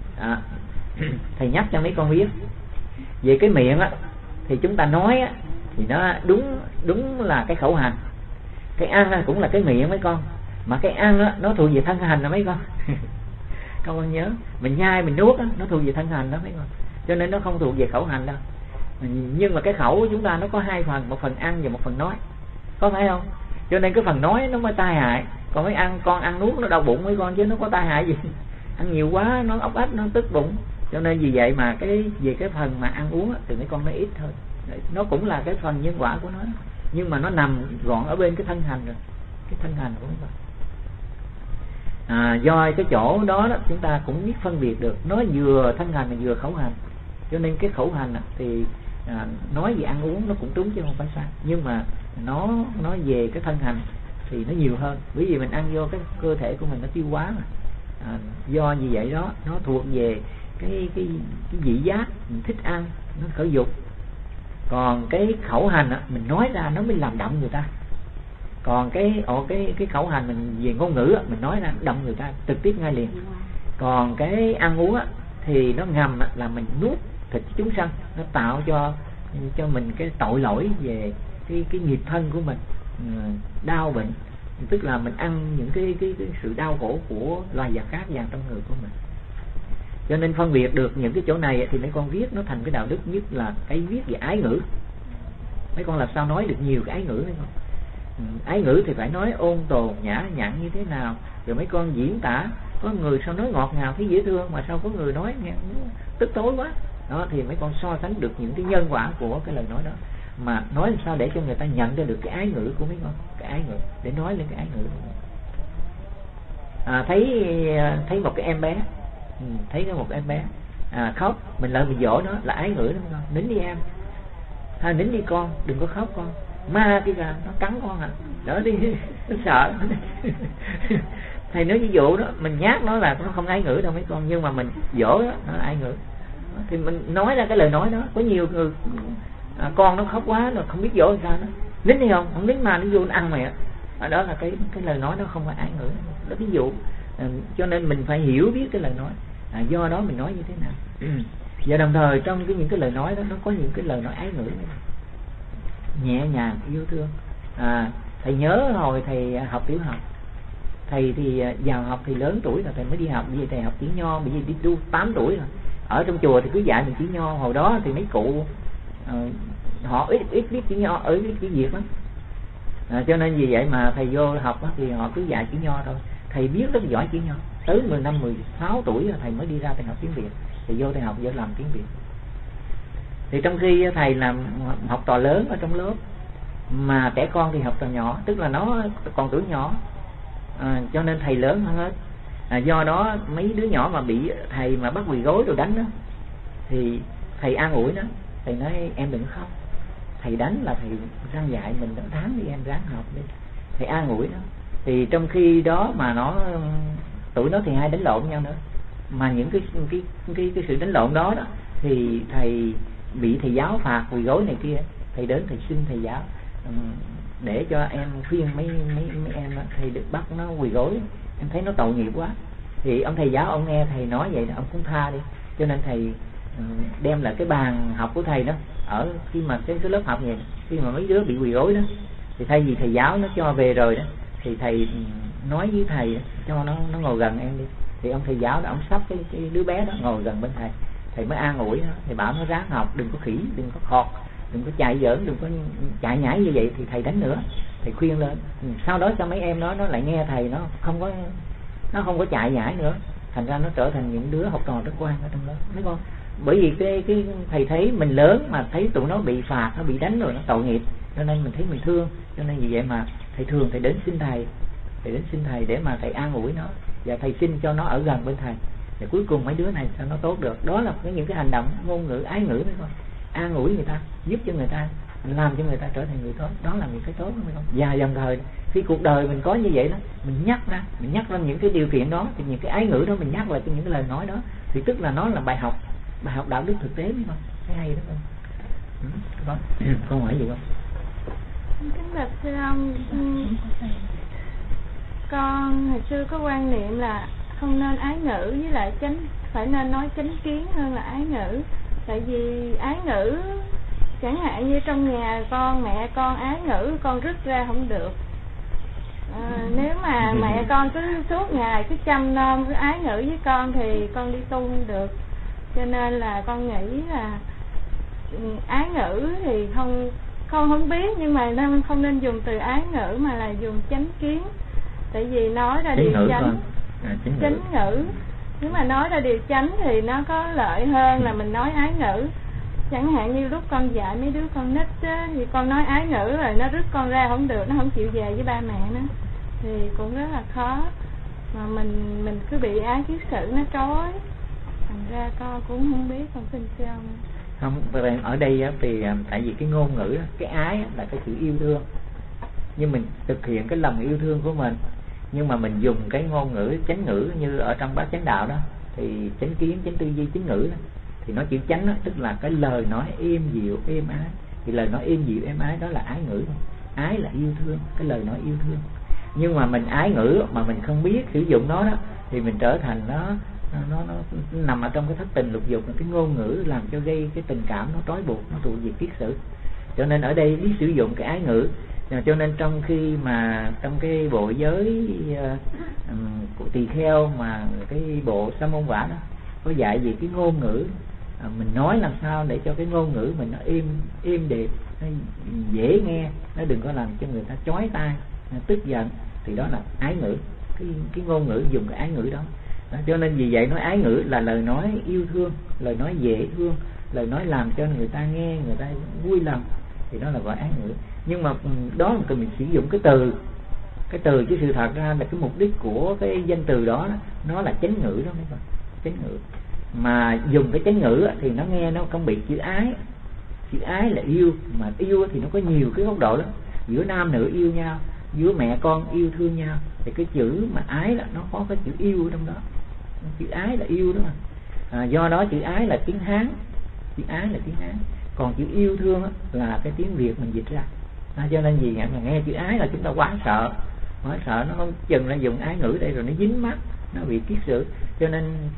thầy nhắc cho mấy con biết về cái miệng á, thì chúng ta nói á, thì nó đúng là cái khẩu hành. Cái ăn cũng là cái miệng mấy con, mà cái ăn á, nó thuộc về thân hành đó mấy con. Con nhớ, mình nhai mình nuốt á, nó thuộc về thân hành đó mấy con, cho nên nó không thuộc về khẩu hành đâu. Nhưng mà cái khẩu của chúng ta nó có 2 phần, một phần ăn và một phần nói, có phải không? Cho nên cái phần nói nó mới tai hại, còn cái con ăn nuốt nó đau bụng mấy con, chứ nó có tai hại gì. Ăn nhiều quá nó ốc ách, nó tức bụng. Cho nên vì vậy mà về cái phần mà ăn uống thì mấy con nói ít thôi. Nó cũng là cái phần nhân quả của nó, nhưng mà nó nằm gọn ở bên cái thân hành rồi, cái thân hành của mấy con. Do cái chỗ đó, chúng ta cũng biết phân biệt được, nó vừa thân hành mà vừa khẩu hành. Cho nên cái khẩu hành thì nói về ăn uống nó cũng đúng chứ không phải sai, nhưng mà nó nói về cái thân hành thì nó nhiều hơn, bởi vì mình ăn vô cái cơ thể của mình nó tiêu hóa mà, Do như vậy đó, nó thuộc về cái vị giác mình thích ăn, nó khởi dục. Còn cái khẩu hành á, mình nói ra nó mới làm động người ta. Còn cái khẩu hành mình về ngôn ngữ á, mình nói ra động người ta trực tiếp ngay liền. Còn cái ăn uống á, thì nó ngầm á, là mình nuốt thịt chúng sanh, nó tạo cho mình cái tội lỗi về cái nghiệp thân của mình, đau bệnh, tức là mình ăn những cái sự đau khổ của loài vật khác vào trong người của mình. Cho nên phân biệt được những cái chỗ này thì mấy con viết nó thành cái đạo đức, nhất là cái viết về ái ngữ. Mấy con làm sao nói được nhiều cái ái ngữ đấy không? Ái ngữ thì phải nói ôn tồn nhã nhặn như thế nào, rồi mấy con diễn tả. Có người sao nói ngọt ngào thấy dễ thương, mà sao có người nói nghe tức tối quá đó, thì mấy con so sánh được những cái nhân quả của cái lời nói đó, mà nói làm sao để cho người ta nhận ra được cái ái ngữ của mấy con, cái ái ngữ để nói lên cái ái ngữ. Thấy một cái em bé, thấy một em bé khóc, mình lại mình dỗ nó là ái ngữ, đúng không? Nín đi em, nín đi con, đừng có khóc con, ma đi ra nó cắn con đỡ đi, nó sợ. Thầy nói ví dụ đó, mình nhát nó là nó không ái ngữ đâu mấy con, nhưng mà mình dỗ đó, nó ái ngữ. Thì mình nói ra cái lời nói đó. Có nhiều người con nó khóc quá rồi không biết dỗ làm sao đó, nín đi không nín mà nó vô nó ăn mày. Đó là cái lời nói đó không phải ái ngữ đó, ví dụ. Cho nên mình phải hiểu biết cái lời nói, do đó mình nói như thế nào. Và đồng thời trong những cái lời nói đó, nó có những cái lời nói ái ngữ nhẹ nhàng yêu thương. Thầy nhớ hồi thầy học tiểu học, thầy thì vào học thì lớn tuổi rồi, thầy mới đi học. Bây giờ thầy học chữ nho, bây giờ đi tu 8 tuổi rồi. Ở trong chùa thì cứ dạy mình chữ nho. Hồi đó thì mấy cụ họ ít biết chữ nho, biết chữ Việt lắm. Cho nên vì vậy mà thầy vô học đó, thì họ cứ dạy chữ nho thôi. Thầy biết rất giỏi chữ nho. Tới 16 tuổi rồi thầy mới đi ra thầy học tiếng Việt. Thầy vô thầy học vô làm tiếng Việt. Thì trong khi thầy làm học trò lớn ở trong lớp, mà trẻ con thì học trò nhỏ, tức là nó còn tuổi nhỏ, cho nên thầy lớn hơn hết. Do đó mấy đứa nhỏ mà bị thầy mà bắt quỳ gối rồi đánh đó, thì thầy an ủi nó. Thầy nói em đừng khóc, thầy đánh là thầy răng dạy mình, ráng đi em, ráng học đi. Thầy an ủi nó. Thì trong khi đó mà tuổi nó thì hay đánh lộn nhau nữa, mà những cái sự đánh lộn đó thì thầy bị thầy giáo phạt quỳ gối này kia. Thầy đến thầy xin thầy giáo để cho em khuyên mấy em, thầy được bắt nó quỳ gối, em thấy nó tội nghiệp quá. Thì ông thầy giáo ông nghe thầy nói vậy, ông cũng tha đi. Cho nên thầy đem lại cái bàn học của thầy đó, ở khi mà cái lớp học này, khi mà mấy đứa bị quỳ gối đó, thì thay vì thầy giáo nó cho về rồi đó, thì thầy nói với thầy cho nó ngồi gần em đi. Thì ông thầy giáo đó, ông sắp cái đứa bé đó ngồi gần bên thầy. Thầy mới an ủi nó, thầy bảo nó ráng học, đừng có khỉ, đừng có khọt, đừng có chạy giỡn, đừng có chạy nhảy như vậy thì thầy đánh nữa. Thầy khuyên lên. Sau đó cho mấy em nó lại nghe thầy, nó không có chạy nhảy nữa. Thành ra nó trở thành những đứa học trò rất ngoan ở trong lớp, mấy con. Bởi vì cái thầy thấy mình lớn mà thấy tụi nó bị phạt, nó bị đánh rồi, nó tội nghiệp, cho nên mình thấy mình thương. Cho nên vì vậy mà thầy thường thầy đến xin thầy để mà thầy an ủi nó, và thầy xin cho nó ở gần bên thầy. Thì cuối cùng mấy đứa này sao nó tốt được. Đó là những cái hành động ngôn ngữ ái ngữ đấy con, an ủi người ta, giúp cho người ta, làm cho người ta trở thành người tốt. Đó là những cái tốt đó, không? Và dần thời khi cuộc đời mình có như vậy đó, mình nhắc ra những cái điều kiện đó, thì những cái ái ngữ đó mình nhắc lại những cái lời nói đó, thì tức là nó là bài học đạo đức thực tế, đúng không? Thấy hay đó không? Con hỏi gì không? Kính bạch sư ông, con hồi xưa có quan niệm là không nên ái ngữ, với lại phải nên nói chánh kiến hơn là ái ngữ. Tại vì ái ngữ, chẳng hạn như trong nhà con, mẹ con ái ngữ, con rứt ra không được. Nếu mà mẹ con cứ suốt ngày cứ chăm nom, cứ ái ngữ với con thì con đi tu không được. Cho nên là con nghĩ là ái ngữ thì không biết, nhưng mà không nên dùng từ ái ngữ mà là dùng chánh kiến. Tại vì nói ra điều chánh, chánh ngữ. Nếu mà nói ra điều chánh thì nó có lợi hơn là mình nói ái ngữ. Chẳng hạn như lúc con dạy mấy đứa con nít á, thì con nói ái ngữ rồi nó rứt con ra không được, nó không chịu về với ba mẹ nữa, thì cũng rất là khó. Mà mình cứ bị ái kiết sử nó trói, thành ra con cũng không biết. Con xin sư ông. Không, ở đây á, thì tại vì cái ngôn ngữ, cái ái là cái sự yêu thương, nhưng mình thực hiện cái lòng yêu thương của mình. Nhưng mà mình dùng cái ngôn ngữ chánh ngữ như ở trong bát chánh đạo đó, thì chánh kiến, chánh tư duy, chánh ngữ đó, thì nó chữ chánh đó, tức là cái lời nói êm dịu êm ái. Thì lời nói êm dịu êm ái đó là ái ngữ thôi. Ái là yêu thương, cái lời nói yêu thương. Nhưng mà mình ái ngữ mà mình không biết sử dụng nó đó, thì mình trở thành nó nằm ở trong cái thất tình lục dục, cái ngôn ngữ làm cho gây cái tình cảm nó trói buộc, nó thuộc về kiết sử. Cho nên ở đây biết sử dụng cái ái ngữ. Cho nên trong khi mà trong cái bộ giới của tỳ kheo mà cái bộ Sa môn Vả đó có dạy về cái ngôn ngữ, mình nói làm sao để cho cái ngôn ngữ mình nó êm đẹp, nó dễ nghe, nó đừng có làm cho người ta chói tai, tức giận, thì đó là ái ngữ. Cái ngôn ngữ dùng cái ái ngữ đó. Cho nên vì vậy nói ái ngữ là lời nói yêu thương, lời nói dễ thương, lời nói làm cho người ta nghe, người ta vui lòng, thì đó là gọi ái ngữ. Nhưng mà đó là mình sử dụng cái từ chứ sự thật ra là cái mục đích của cái danh từ đó nó là chánh ngữ đó mấy con, chánh ngữ. Mà dùng cái chánh ngữ thì nó nghe nó không bị chữ ái. Chữ ái là yêu, mà yêu thì nó có nhiều cái góc độ lắm. Giữa nam nữ yêu nhau, giữa mẹ con yêu thương nhau, thì cái chữ mà ái là nó có cái chữ yêu ở trong đó. Chữ ái là yêu đó mà. Do đó chữ ái là tiếng Hán, chữ ái là tiếng Hán, còn chữ yêu thương là cái tiếng Việt mình dịch ra. Cho nên gì mà nghe chữ ái là chúng ta quá sợ, nó không chừng là dùng ái ngữ đây rồi nó dính mắt, nó bị kiết sử. Cho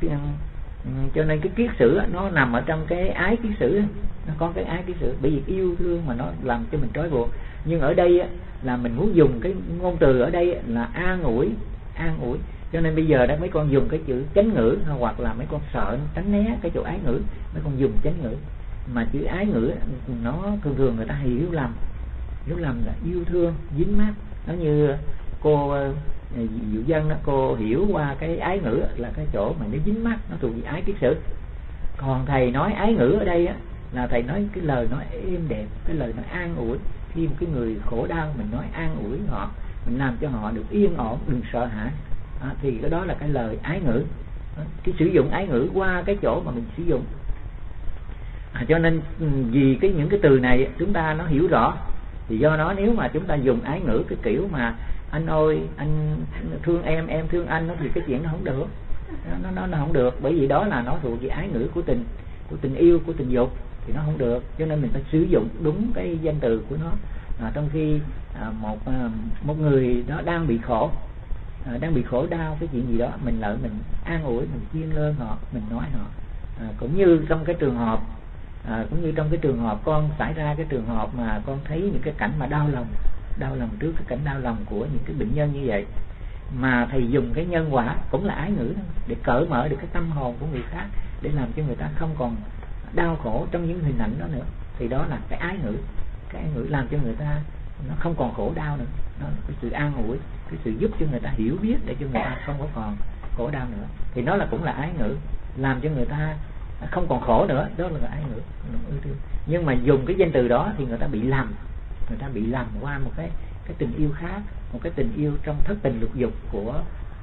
nên cái kiết sử nó nằm ở trong cái ái kiết sử, nó có cái ái kiết sử, bởi vì yêu thương mà nó làm cho mình trói buộc. Nhưng ở đây là mình muốn dùng cái ngôn từ ở đây là an ủi. Cho nên bây giờ đó mấy con dùng cái chữ chánh ngữ, hoặc là mấy con sợ tránh né cái chỗ ái ngữ, mấy con dùng chánh ngữ. Mà chữ ái ngữ nó thường người ta hiểu lầm là yêu thương, dính mát. Nó như cô Diệu Dân đó, cô hiểu qua cái ái ngữ là cái chỗ mà nó dính mắt, nó thuộc về ái kiết sử. Còn thầy nói ái ngữ ở đây là thầy nói cái lời nói êm đẹp, cái lời nói an ủi. Khi một cái người khổ đau mình nói an ủi họ, mình làm cho họ được yên ổn, đừng sợ hãi, thì cái đó là cái lời ái ngữ. Cái sử dụng ái ngữ qua cái chỗ mà mình sử dụng. Cho nên vì những cái từ này chúng ta nó hiểu rõ, thì do đó nếu mà chúng ta dùng ái ngữ cái kiểu mà anh ơi anh thương em thương anh, thì cái chuyện nó không được, nó không được, bởi vì đó là nó thuộc về ái ngữ của tình yêu, của tình dục, thì nó không được. Cho nên mình phải sử dụng đúng cái danh từ của nó. Trong khi một người đó đang bị khổ đau cái chuyện gì đó, mình an ủi, mình khuyên lơn họ, mình nói họ. Cũng như trong cái trường hợp con xảy ra cái trường hợp mà con thấy những cái cảnh mà đau lòng trước cái cảnh đau lòng của những cái bệnh nhân như vậy, mà thầy dùng cái nhân quả cũng là ái ngữ để cởi mở được cái tâm hồn của người khác, để làm cho người ta không còn đau khổ trong những hình ảnh đó nữa, thì đó là cái ái ngữ làm cho người ta nó không còn khổ đau nữa. Nó cái sự an ủi, cái sự giúp cho người ta hiểu biết để cho người ta không có còn khổ đau nữa, thì nó cũng là ái ngữ, làm cho người ta không còn khổ nữa, đó là ái ngữ. Nhưng mà dùng cái danh từ đó thì người ta bị lầm qua một cái tình yêu khác, một cái tình yêu trong thất tình lục dục của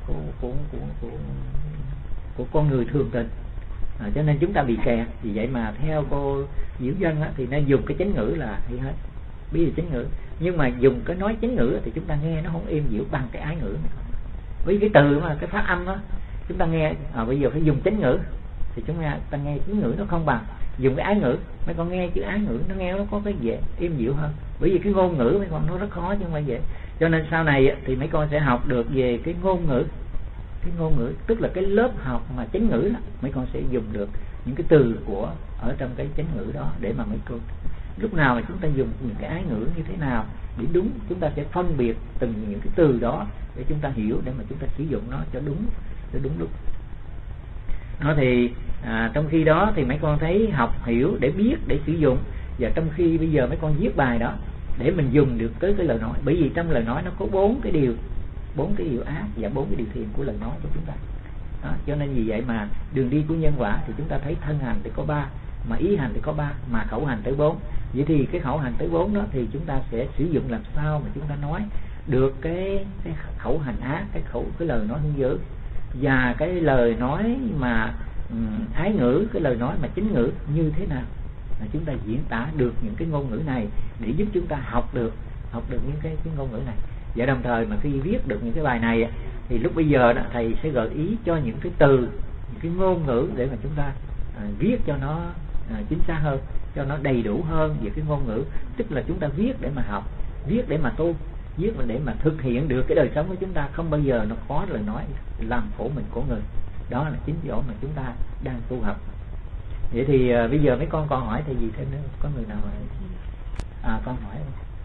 con người thường tình. Cho nên chúng ta bị kẹt. Vì vậy mà theo cô Diệu Dân thì nên dùng cái chánh ngữ là hay hết, biết chánh ngữ. Nhưng mà dùng cái nói chánh ngữ thì chúng ta nghe nó không êm dịu bằng cái ái ngữ này. Với cái từ mà cái phát âm đó, chúng ta nghe bây giờ phải dùng chánh ngữ thì chúng ta nghe chánh ngữ nó không bằng dùng cái ái ngữ. Mấy con nghe chữ ái ngữ nó nghe nó có cái vẻ êm dịu hơn, bởi vì cái ngôn ngữ mấy con nó rất khó chứ không phải dễ. Cho nên sau này thì mấy con sẽ học được về cái ngôn ngữ, tức là cái lớp học mà chánh ngữ đó, mấy con sẽ dùng được những cái từ của ở trong cái chánh ngữ đó, để mà mấy con lúc nào mà chúng ta dùng những cái ái ngữ như thế nào để đúng, chúng ta sẽ phân biệt từng những cái từ đó để chúng ta hiểu, để mà chúng ta sử dụng nó cho đúng lúc. Nó thì trong khi đó thì mấy con thấy học hiểu để biết, để sử dụng. Và trong khi bây giờ mấy con viết bài đó để mình dùng được tới cái lời nói, bởi vì trong lời nói nó có 4 cái điều ác và 4 cái điều thiện của lời nói của chúng ta. Cho nên vì vậy mà đường đi của nhân quả thì chúng ta thấy thân hành thì có 3, mà ý hành thì có 3, mà khẩu hành tới 4. Vậy thì cái khẩu hành tới 4 đó thì chúng ta sẽ sử dụng làm sao mà chúng ta nói được cái khẩu hành ác, cái lời nói hung dữ, và cái lời nói mà ái ngữ, cái lời nói mà chính ngữ như thế nào, là chúng ta diễn tả được những cái ngôn ngữ này để giúp chúng ta học được những cái ngôn ngữ này. Và đồng thời mà khi viết được những cái bài này thì lúc bây giờ đó thầy sẽ gợi ý cho những cái từ, những cái ngôn ngữ để mà chúng ta viết cho nó chính xác hơn, cho nó đầy đủ hơn về cái ngôn ngữ. Tức là chúng ta viết để mà học, viết để mà tu, viết để mà thực hiện được cái đời sống của chúng ta, không bao giờ nó có lời nói làm khổ mình khổ người. Đó là chính chỗ mà chúng ta đang tu học. Vậy thì bây giờ mấy con còn hỏi thầy gì thêm nữa? Có người nào hỏi? Con hỏi.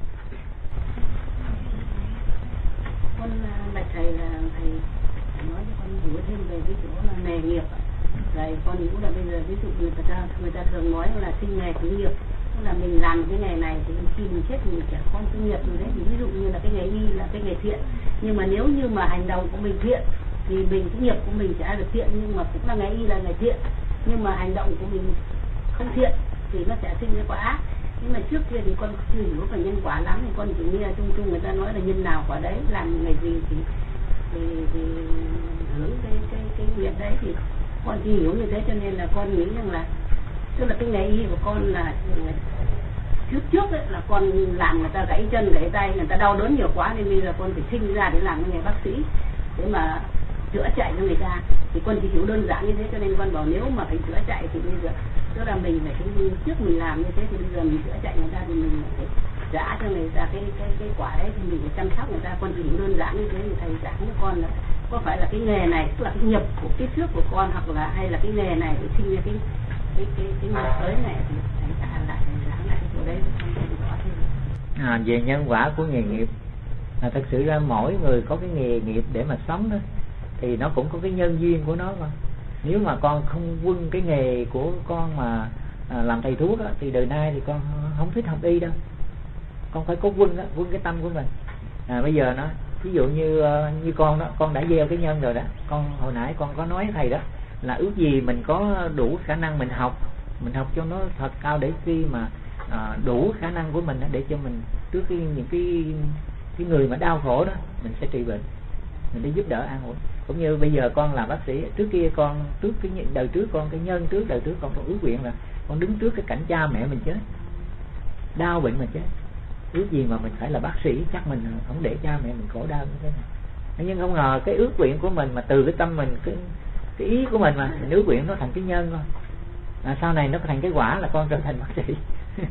Con bạch thầy là thầy nói cho con hiểu thêm về cái chỗ là nghề nghiệp. Rồi con nghĩ là bây giờ ví dụ người ta thường nói là sinh nghề tử nghiệp, tức là mình làm cái nghề này thì khi mình chết thì mình sẽ con tư nghiệp rồi đấy. Thì ví dụ như là cái nghề y là cái nghề thiện, nhưng mà nếu như mà hành động của mình thiện thì mình cái nghiệp của mình sẽ được thiện, nhưng mà cũng là nghề y là nghề thiện, nhưng mà hành động của mình không thiện thì nó sẽ sinh ra quả ác. Nhưng mà trước kia thì con chưa hiểu về nhân quả lắm, thì con chỉ nghe chung chung người ta nói là nhân nào quả đấy, làm nghề gì thì hưởng cái nghiệp đấy, thì con chỉ hiểu như thế, cho nên là con nghĩ rằng là tức là cái nghề y của con là trước ấy, là con làm người ta gãy chân gãy tay, người ta đau đớn nhiều quá nên bây giờ con phải sinh ra để làm cái nghề bác sĩ để mà chữa chạy cho người ta. Thì con chỉ hiểu đơn giản như thế, cho nên con bảo nếu mà phải chữa chạy thì bây giờ tức là mình phải trước mình làm như thế thì bây giờ mình chữa chạy người ta thì mình phải trả cho người ta cái quả đấy, thì mình phải chăm sóc người ta. Con chỉ hiểu đơn giản như thế thì thầy giảng cho con là có phải là cái nghề này tức là cái nghiệp của kiếp trước của con, hoặc là hay là cái nghề này để sinh ra cái nghiệp tới này, thì thầy giảng lại cái chỗ đấy con rõ thêm. Về nhân quả của nghề nghiệp thật sự ra mỗi người có cái nghề nghiệp để mà sống đó, thì nó cũng có cái nhân duyên của nó mà. Nếu mà con không quân cái nghề của con mà làm thầy thuốc đó, thì đời nay thì con không thích học y đâu. Con phải có quân đó, quân cái tâm của mình. Bây giờ nó ví dụ như con đó, con đã gieo cái nhân rồi đó. Con hồi nãy con có nói thầy đó là ước gì mình có đủ khả năng mình học cho nó thật cao, để khi mà đủ khả năng của mình đó, để cho mình trước khi những cái người mà đau khổ đó mình sẽ trị bệnh, mình để giúp đỡ an ủi. Cũng như bây giờ con làm bác sĩ, trước kia con trước cái đời trước con, cái nhân trước đời trước con ước nguyện là con đứng trước cái cảnh cha mẹ mình chết, đau bệnh mà chết. Ước gì mà mình phải là bác sĩ, chắc mình không để cha mẹ mình khổ đau như thế này. Nhưng không ngờ cái ước nguyện của mình mà từ cái tâm mình, cái ý của mình mà mình ước nguyện nó thành cái nhân thôi. Sau này nó thành cái quả là con trở thành bác sĩ.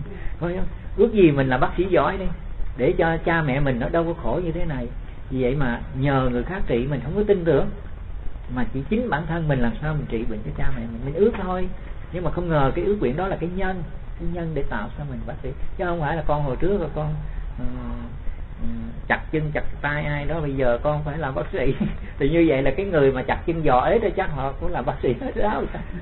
Ước gì mình là bác sĩ giỏi đi, để cho cha mẹ mình nó đâu có khổ như thế này. Vì vậy mà nhờ người khác trị mình không có tin tưởng, mà chỉ chính bản thân mình làm sao mình trị bệnh cho cha mẹ mình ước thôi. Nhưng mà không ngờ cái ước nguyện đó là cái nhân để tạo cho mình bác sĩ, chứ không phải là con hồi trước rồi con chặt chân chặt tay ai đó bây giờ con phải làm bác sĩ. Thì như vậy là cái người mà chặt chân giò ế đó chắc họ cũng là bác sĩ hết đó.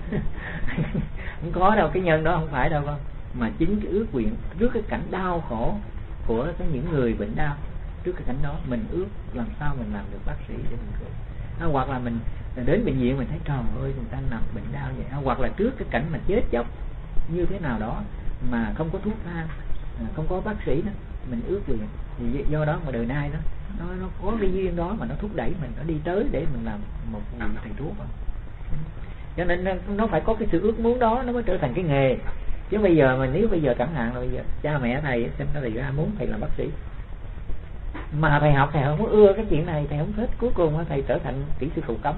Không có đâu, cái nhân đó không phải đâu con, mà chính cái ước nguyện trước cái cảnh đau khổ của những người bệnh đau, trước cái cảnh đó mình ước làm sao mình làm được bác sĩ để mình cứu. Hoặc là mình đến bệnh viện mình thấy trời ơi người ta nằm bệnh đau vậy, hoặc là trước cái cảnh mà chết chóc như thế nào đó mà không có thuốc thang, không có bác sĩ đó, mình ước nguyện. Thì do đó mà đời nay đó nó có cái duyên đó mà nó thúc đẩy mình, nó đi tới để mình làm một người thầy thuốc. Cho nên nó phải có cái sự ước muốn đó nó mới trở thành cái nghề. Chứ bây giờ mà nếu bây giờ chẳng hạn là bây giờ cha mẹ thầy xem nó ra muốn thầy làm bác sĩ, mà thầy học thầy không có ưa cái chuyện này, thầy không thích, cuối cùng thầy trở thành kỹ sư thụ cấm.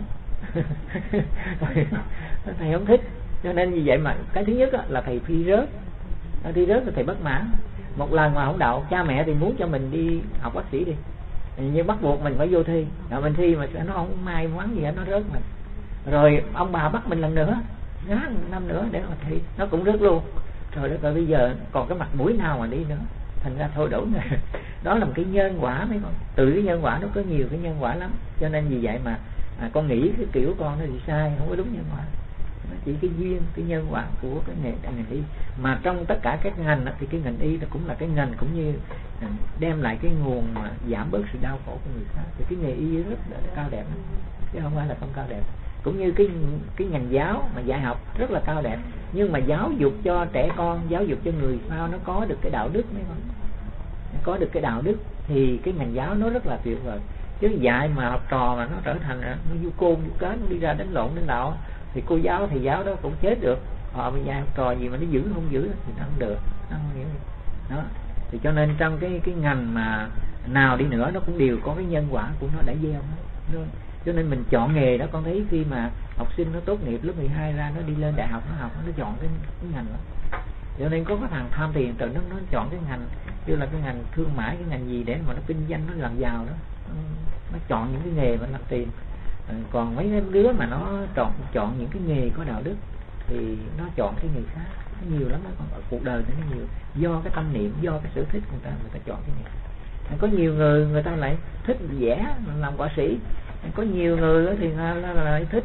Thầy không thích. Cho nên vì vậy mà cái thứ nhất là thầy thi rớt thì thầy bất mãn. Một lần mà không đậu, cha mẹ thì muốn cho mình đi học bác sĩ đi, nhưng bắt buộc mình phải vô thi. Mình thi mà nó không may mắn gì hết, nó rớt mình. Rồi ông bà bắt mình lần nữa, ngán năm nữa để mà thi, nó cũng rớt luôn. Trời đất ơi, bây giờ còn cái mặt mũi nào mà đi nữa. Thành ra thôi đủ rồi. Đó là một cái nhân quả mấy con. Từ cái nhân quả nó có nhiều cái nhân quả lắm. Cho nên vì vậy mà con nghĩ cái kiểu con nó thì sai, không có đúng nhân quả. Nó chỉ cái duyên, cái nhân quả của cái ngành y. Mà trong tất cả các ngành thì cái ngành y nó cũng là cái ngành cũng như đem lại cái nguồn mà giảm bớt sự đau khổ của người khác. Thì cái nghề y rất là cao đẹp, chứ không phải là không cao đẹp. Cũng như cái ngành giáo mà dạy học rất là cao đẹp, nhưng mà giáo dục cho trẻ con, giáo dục cho người sau nó có được cái đạo đức mấy con, có được cái đạo đức thì cái ngành giáo nó rất là tuyệt vời. Chứ dạy mà học trò mà nó trở thành nó du côn du cán, nó đi ra đánh lộn đánh lạo thì cô giáo thầy giáo đó cũng chết được. Họ bây giờ học trò gì mà nó giữ không giữ thì nó không được, nó không hiểu đó. Thì cho nên trong cái ngành mà nào đi nữa nó cũng đều có cái nhân quả của nó đã gieo nó. Cho nên mình chọn nghề đó, con thấy khi mà học sinh nó tốt nghiệp lớp 12 ra, nó đi lên đại học nó học, nó chọn cái ngành đó. Cho nên có cái thằng tham tiền từ nó chọn cái ngành như là cái ngành thương mại, cái ngành gì để mà nó kinh doanh, nó làm giàu đó, nó chọn những cái nghề mà làm tiền. Còn mấy cái đứa mà nó chọn những cái nghề có đạo đức thì nó chọn cái nghề khác, nó nhiều lắm đó. Còn ở cuộc đời nó nhiều do cái tâm niệm, do cái sở thích người ta chọn cái nghề. Có nhiều người ta lại thích vẽ làm họa sĩ, có nhiều người thì lại thích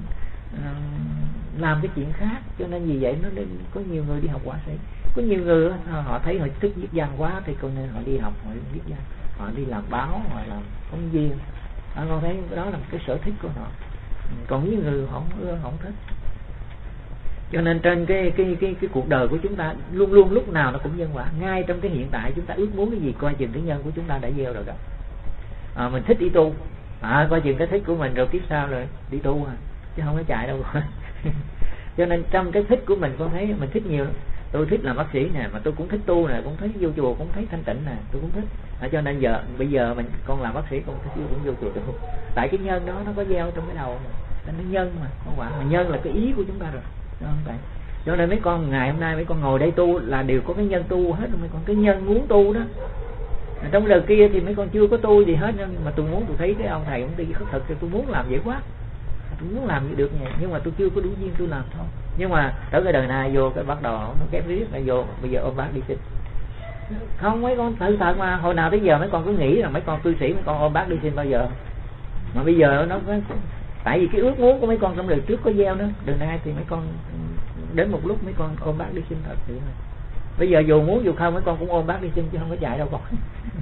làm cái chuyện khác. Cho nên vì vậy nó có nhiều người đi học họa sĩ, có nhiều người họ thấy họ thích viết văn quá thì cho nên họ đi học, họ viết văn, họ đi làm báo, họ làm phóng viên. Con thấy đó là một cái sở thích của họ. Còn những người không thích. Cho nên trên cái cuộc đời của chúng ta luôn luôn lúc nào nó cũng nhân quả. Ngay trong cái hiện tại chúng ta ước muốn cái gì, coi chừng cái nhân của chúng ta đã gieo rồi đó. Mình thích đi tu, coi chừng cái thích của mình rồi kiếp sau rồi đi tu chứ không có chạy đâu rồi. Cho nên trong cái thích của mình con thấy mình thích nhiều lắm. Tôi thích làm bác sĩ nè, mà tôi cũng thích tu nè, cũng thấy vô chùa cũng thấy thanh tịnh nè, tôi cũng thích. Cho nên bây giờ con làm bác sĩ con thích cũng vô chùa tu. Tại cái nhân đó nó có gieo trong cái đầu mà. Nên nó nhân mà, không quả mà nhân là cái ý của chúng ta rồi. Đúng không vậy? Cho nên mấy con ngày hôm nay mấy con ngồi đây tu là đều có cái nhân tu hết rồi. Mấy con cái nhân muốn tu đó. Trong đời kia thì mấy con chưa có tu gì hết, nhưng mà tôi thấy cái ông thầy ông đi khất thực thì tôi muốn làm vậy quá. Tôi muốn làm như được nhỉ, nhưng mà tôi chưa có đủ duyên tôi làm thôi. Nhưng mà tới cái đời này vô cái bắt đầu nó kép riết là vô, bây giờ ôm bác đi xin. Không, mấy con thật mà hồi nào tới giờ mấy con cứ nghĩ là mấy con cư sĩ mấy con ôm bác đi xin bao giờ. Mà bây giờ nó có, tại vì cái ước muốn của mấy con trong đời trước có gieo nữa, đời nay thì mấy con đến một lúc mấy con ôm bác đi xin thật sự. Bây giờ dù muốn dù không mấy con cũng ôm bác đi xin chứ không có chạy đâu con.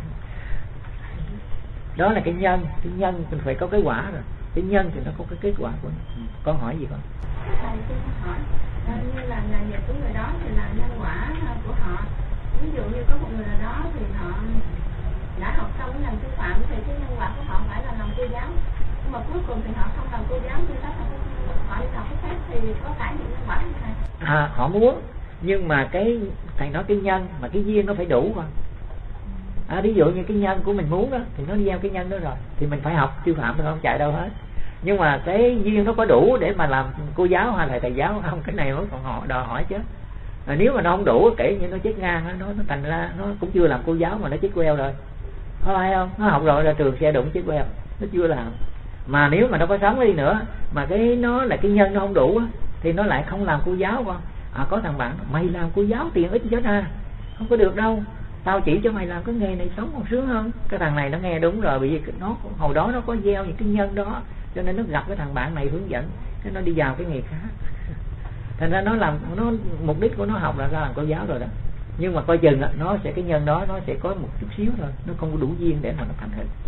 Đó là cái nhân mình phải có cái quả rồi. Cái nhân thì nó có cái kết quả của nó. Con hỏi gì con? Thầy cho con hỏi, như là nghề nghiệp của người đó thì là nhân quả của họ. Ví dụ như có một người nào đó thì họ đã học xong cái ngành sư phạm thì cái nhân quả của họ phải là làm cô giáo. Nhưng mà cuối cùng thì họ không làm cô giáo, như đó họ đi học cái khác thì có phải những nhân quả không thầy? Họ muốn, nhưng mà cái thầy nói cái nhân mà cái duyên nó phải đủ con. Ví dụ như cái nhân của mình muốn đó thì nó gieo cái nhân đó rồi thì mình phải học sư phạm, mình không chạy đâu hết. Nhưng mà cái duyên nó có đủ để mà làm cô giáo hay là thầy giáo không, cái này nó còn họ đòi hỏi chứ. Nếu mà nó không đủ kể như nó chết ngang, nó thành ra nó cũng chưa làm cô giáo mà nó chết queo rồi, có phải không? Nó học rồi ra trường xe đụng chết queo, nó chưa làm. Mà nếu mà nó có sống đi nữa mà cái nó là cái nhân nó không đủ thì nó lại không làm cô giáo con. Có thằng bạn mày làm cô giáo tiền ít chết không có được đâu, tao chỉ cho mày làm cái nghề này sống còn sướng hơn. Cái thằng này nó nghe đúng rồi, bởi vì nó hồi đó nó có gieo những cái nhân đó, cho nên nó gặp cái thằng bạn này hướng dẫn, cái nó đi vào cái nghề khác. Thành ra nó làm, nó mục đích của nó học là ra làm cô giáo rồi đó. Nhưng mà coi chừng nó sẽ cái nhân đó nó sẽ có một chút xíu thôi, nó không có đủ duyên để mà nó thành hình.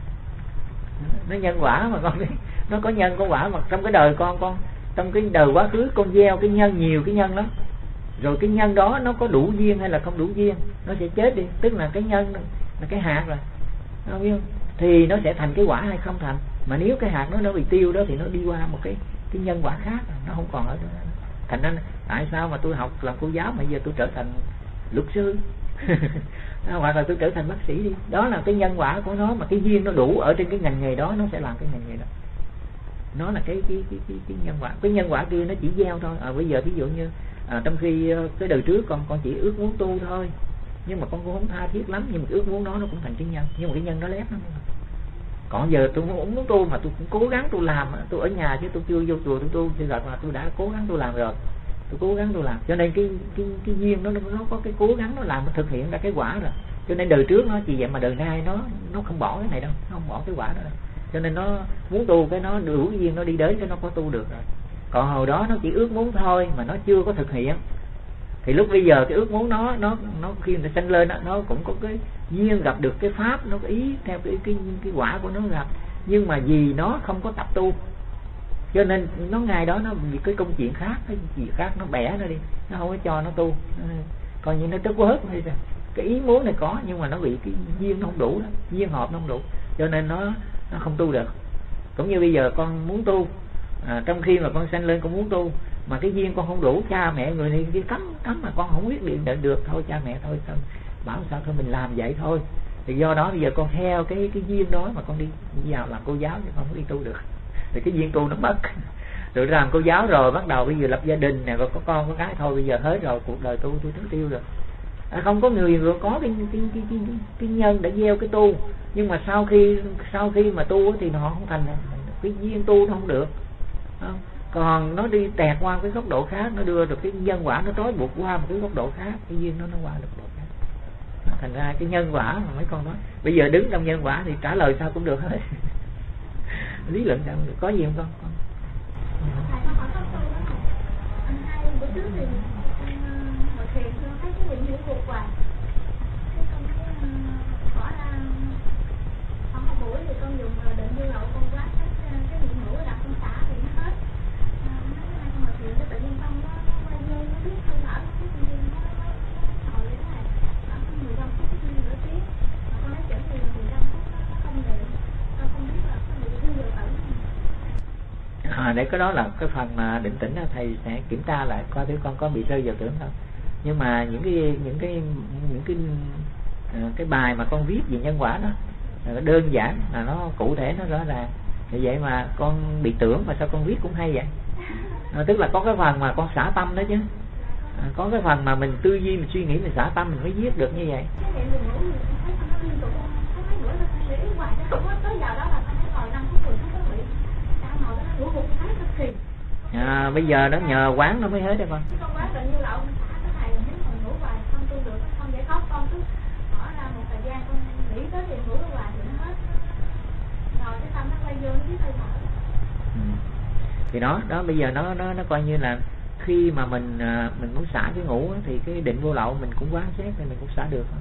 Nó nhân quả mà con, nó có nhân có quả. Mà trong cái đời con trong cái đời quá khứ con gieo cái nhân, nhiều cái nhân lắm. Rồi cái nhân đó nó có đủ duyên hay là không đủ duyên, nó sẽ chết đi. Tức là cái nhân là cái hạt rồi, không biết không? Thì nó sẽ thành cái quả hay không thành. Mà nếu cái hạt nó bị tiêu đó thì nó đi qua một cái nhân quả khác, nó không còn ở đó. Thành ra tại sao mà tôi học làm cô giáo mà giờ tôi trở thành luật sư hoặc là tôi trở thành bác sĩ đi. Đó là cái nhân quả của nó, mà cái duyên nó đủ ở trên cái ngành nghề đó, nó sẽ làm cái ngành nghề đó. Nó là cái nhân quả. Cái nhân quả kia nó chỉ gieo thôi. Bây giờ ví dụ như trong khi cái đời trước con chỉ ước muốn tu thôi, nhưng mà con cũng không tha thiết lắm, nhưng mà ước muốn nó cũng thành cái nhân, nhưng mà cái nhân nó lép lắm. Còn giờ tôi muốn tu mà tôi cũng cố gắng tôi làm, tôi ở nhà chứ tôi chưa vô chùa tôi tu, thì là tôi đã cố gắng tôi làm rồi, tôi cố gắng tôi làm. Cho nên cái duyên nó có cái cố gắng nó làm, nó thực hiện ra cái quả rồi. Cho nên đời trước nó chỉ vậy, mà đời nay nó không bỏ cái này đâu, nó không bỏ cái quả đó đâu. Cho nên nó muốn tu cái nó đủ cái duyên nó đi đến cái nó có tu được rồi. Còn hồi đó nó chỉ ước muốn thôi mà nó chưa có thực hiện, thì lúc bây giờ cái ước muốn nó khi người ta sanh lên nó cũng có cái duyên gặp được cái pháp, nó có ý theo cái quả của nó gặp. Nhưng mà vì nó không có tập tu, cho nên nó ngày đó nó vì cái công chuyện khác, cái gì khác nó bẻ nó đi, nó không có cho nó tu. Còn như nó trớt quớt hay sao, cái ý muốn này có nhưng mà nó bị cái duyên nó không đủ đó, duyên hợp nó không đủ, cho nên nó không tu được. Cũng như bây giờ con muốn tu, trong khi mà con sanh lên con muốn tu mà cái duyên con không đủ, cha mẹ người này kia cấm mà con không quyết định được thôi, cha mẹ thôi sao bảo sao thôi mình làm vậy thôi. Thì do đó bây giờ con theo cái duyên đó mà con đi vào làm cô giáo thì con không đi tu được. Thì cái duyên tu nó mất. Rồi làm cô giáo rồi bắt đầu bây giờ lập gia đình nè, rồi có con có cái thôi, bây giờ hết rồi, cuộc đời tu tôi tiêu rồi. Không có người rồi có cái nhân để gieo cái tu, nhưng mà sau khi mà tu thì nó không thành, cái duyên tu nó không được. Còn nó đi tẹt qua cái góc độ khác, nó đưa được cái nhân quả, nó trói buộc qua một cái góc độ khác, cái duyên nó qua được độ khác. Thành ra cái nhân quả mà mấy con nói bây giờ đứng trong nhân quả thì trả lời sao cũng được hết. Lý luận sao cũng được, có gì không con? Bữa trước thì ngồi thiền thấy cái quyển Hiểu Cuộc Hoài, cái con thấy bỏ ra khoảng một buổi thì con dùng định vô lậu, con quát cái niệm ngủ đặt con xả thì nó hết. Mấy cái này con ngồi thiền cái tự nhiên tâm nó quay vô, nó biết hơi thở, nó biết nhiên nó ngồi như thế này khoảng 15 phút nửa tiếng, mà con nói chỉnh thì 15 phút nó không đều, con không biết là có bị nó vừa tận. Để cái đó là cái phần mà định tĩnh đó, thầy sẽ kiểm tra lại coi thử con có bị rơi vào tưởng không. Nhưng mà những cái bài mà con viết về nhân quả đó nó đơn giản, là nó cụ thể, nó rõ ràng. Vì vậy mà con bị tưởng mà sao con viết cũng hay vậy. Tức là có cái phần mà con xả tâm đó chứ, có cái phần mà mình tư duy, mình suy nghĩ, mình xả tâm mình mới viết được như vậy. Bây giờ nó nhờ quán nó mới hết đấy con. Thì đó bây giờ nó coi như là khi mà mình muốn xả cái ngủ thì cái định vô lậu mình cũng quán xét thì mình cũng xả được.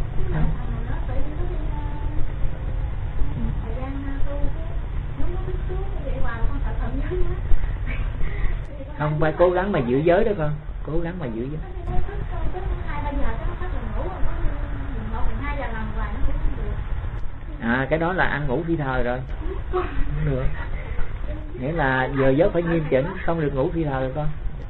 Không phải cố gắng mà giữ giới đó con, cố gắng mà giữ giới. Cái đó là ăn ngủ phi thời rồi, không được. Nghĩa là giờ giấc phải nghiêm chỉnh, không được ngủ phi thời rồi con.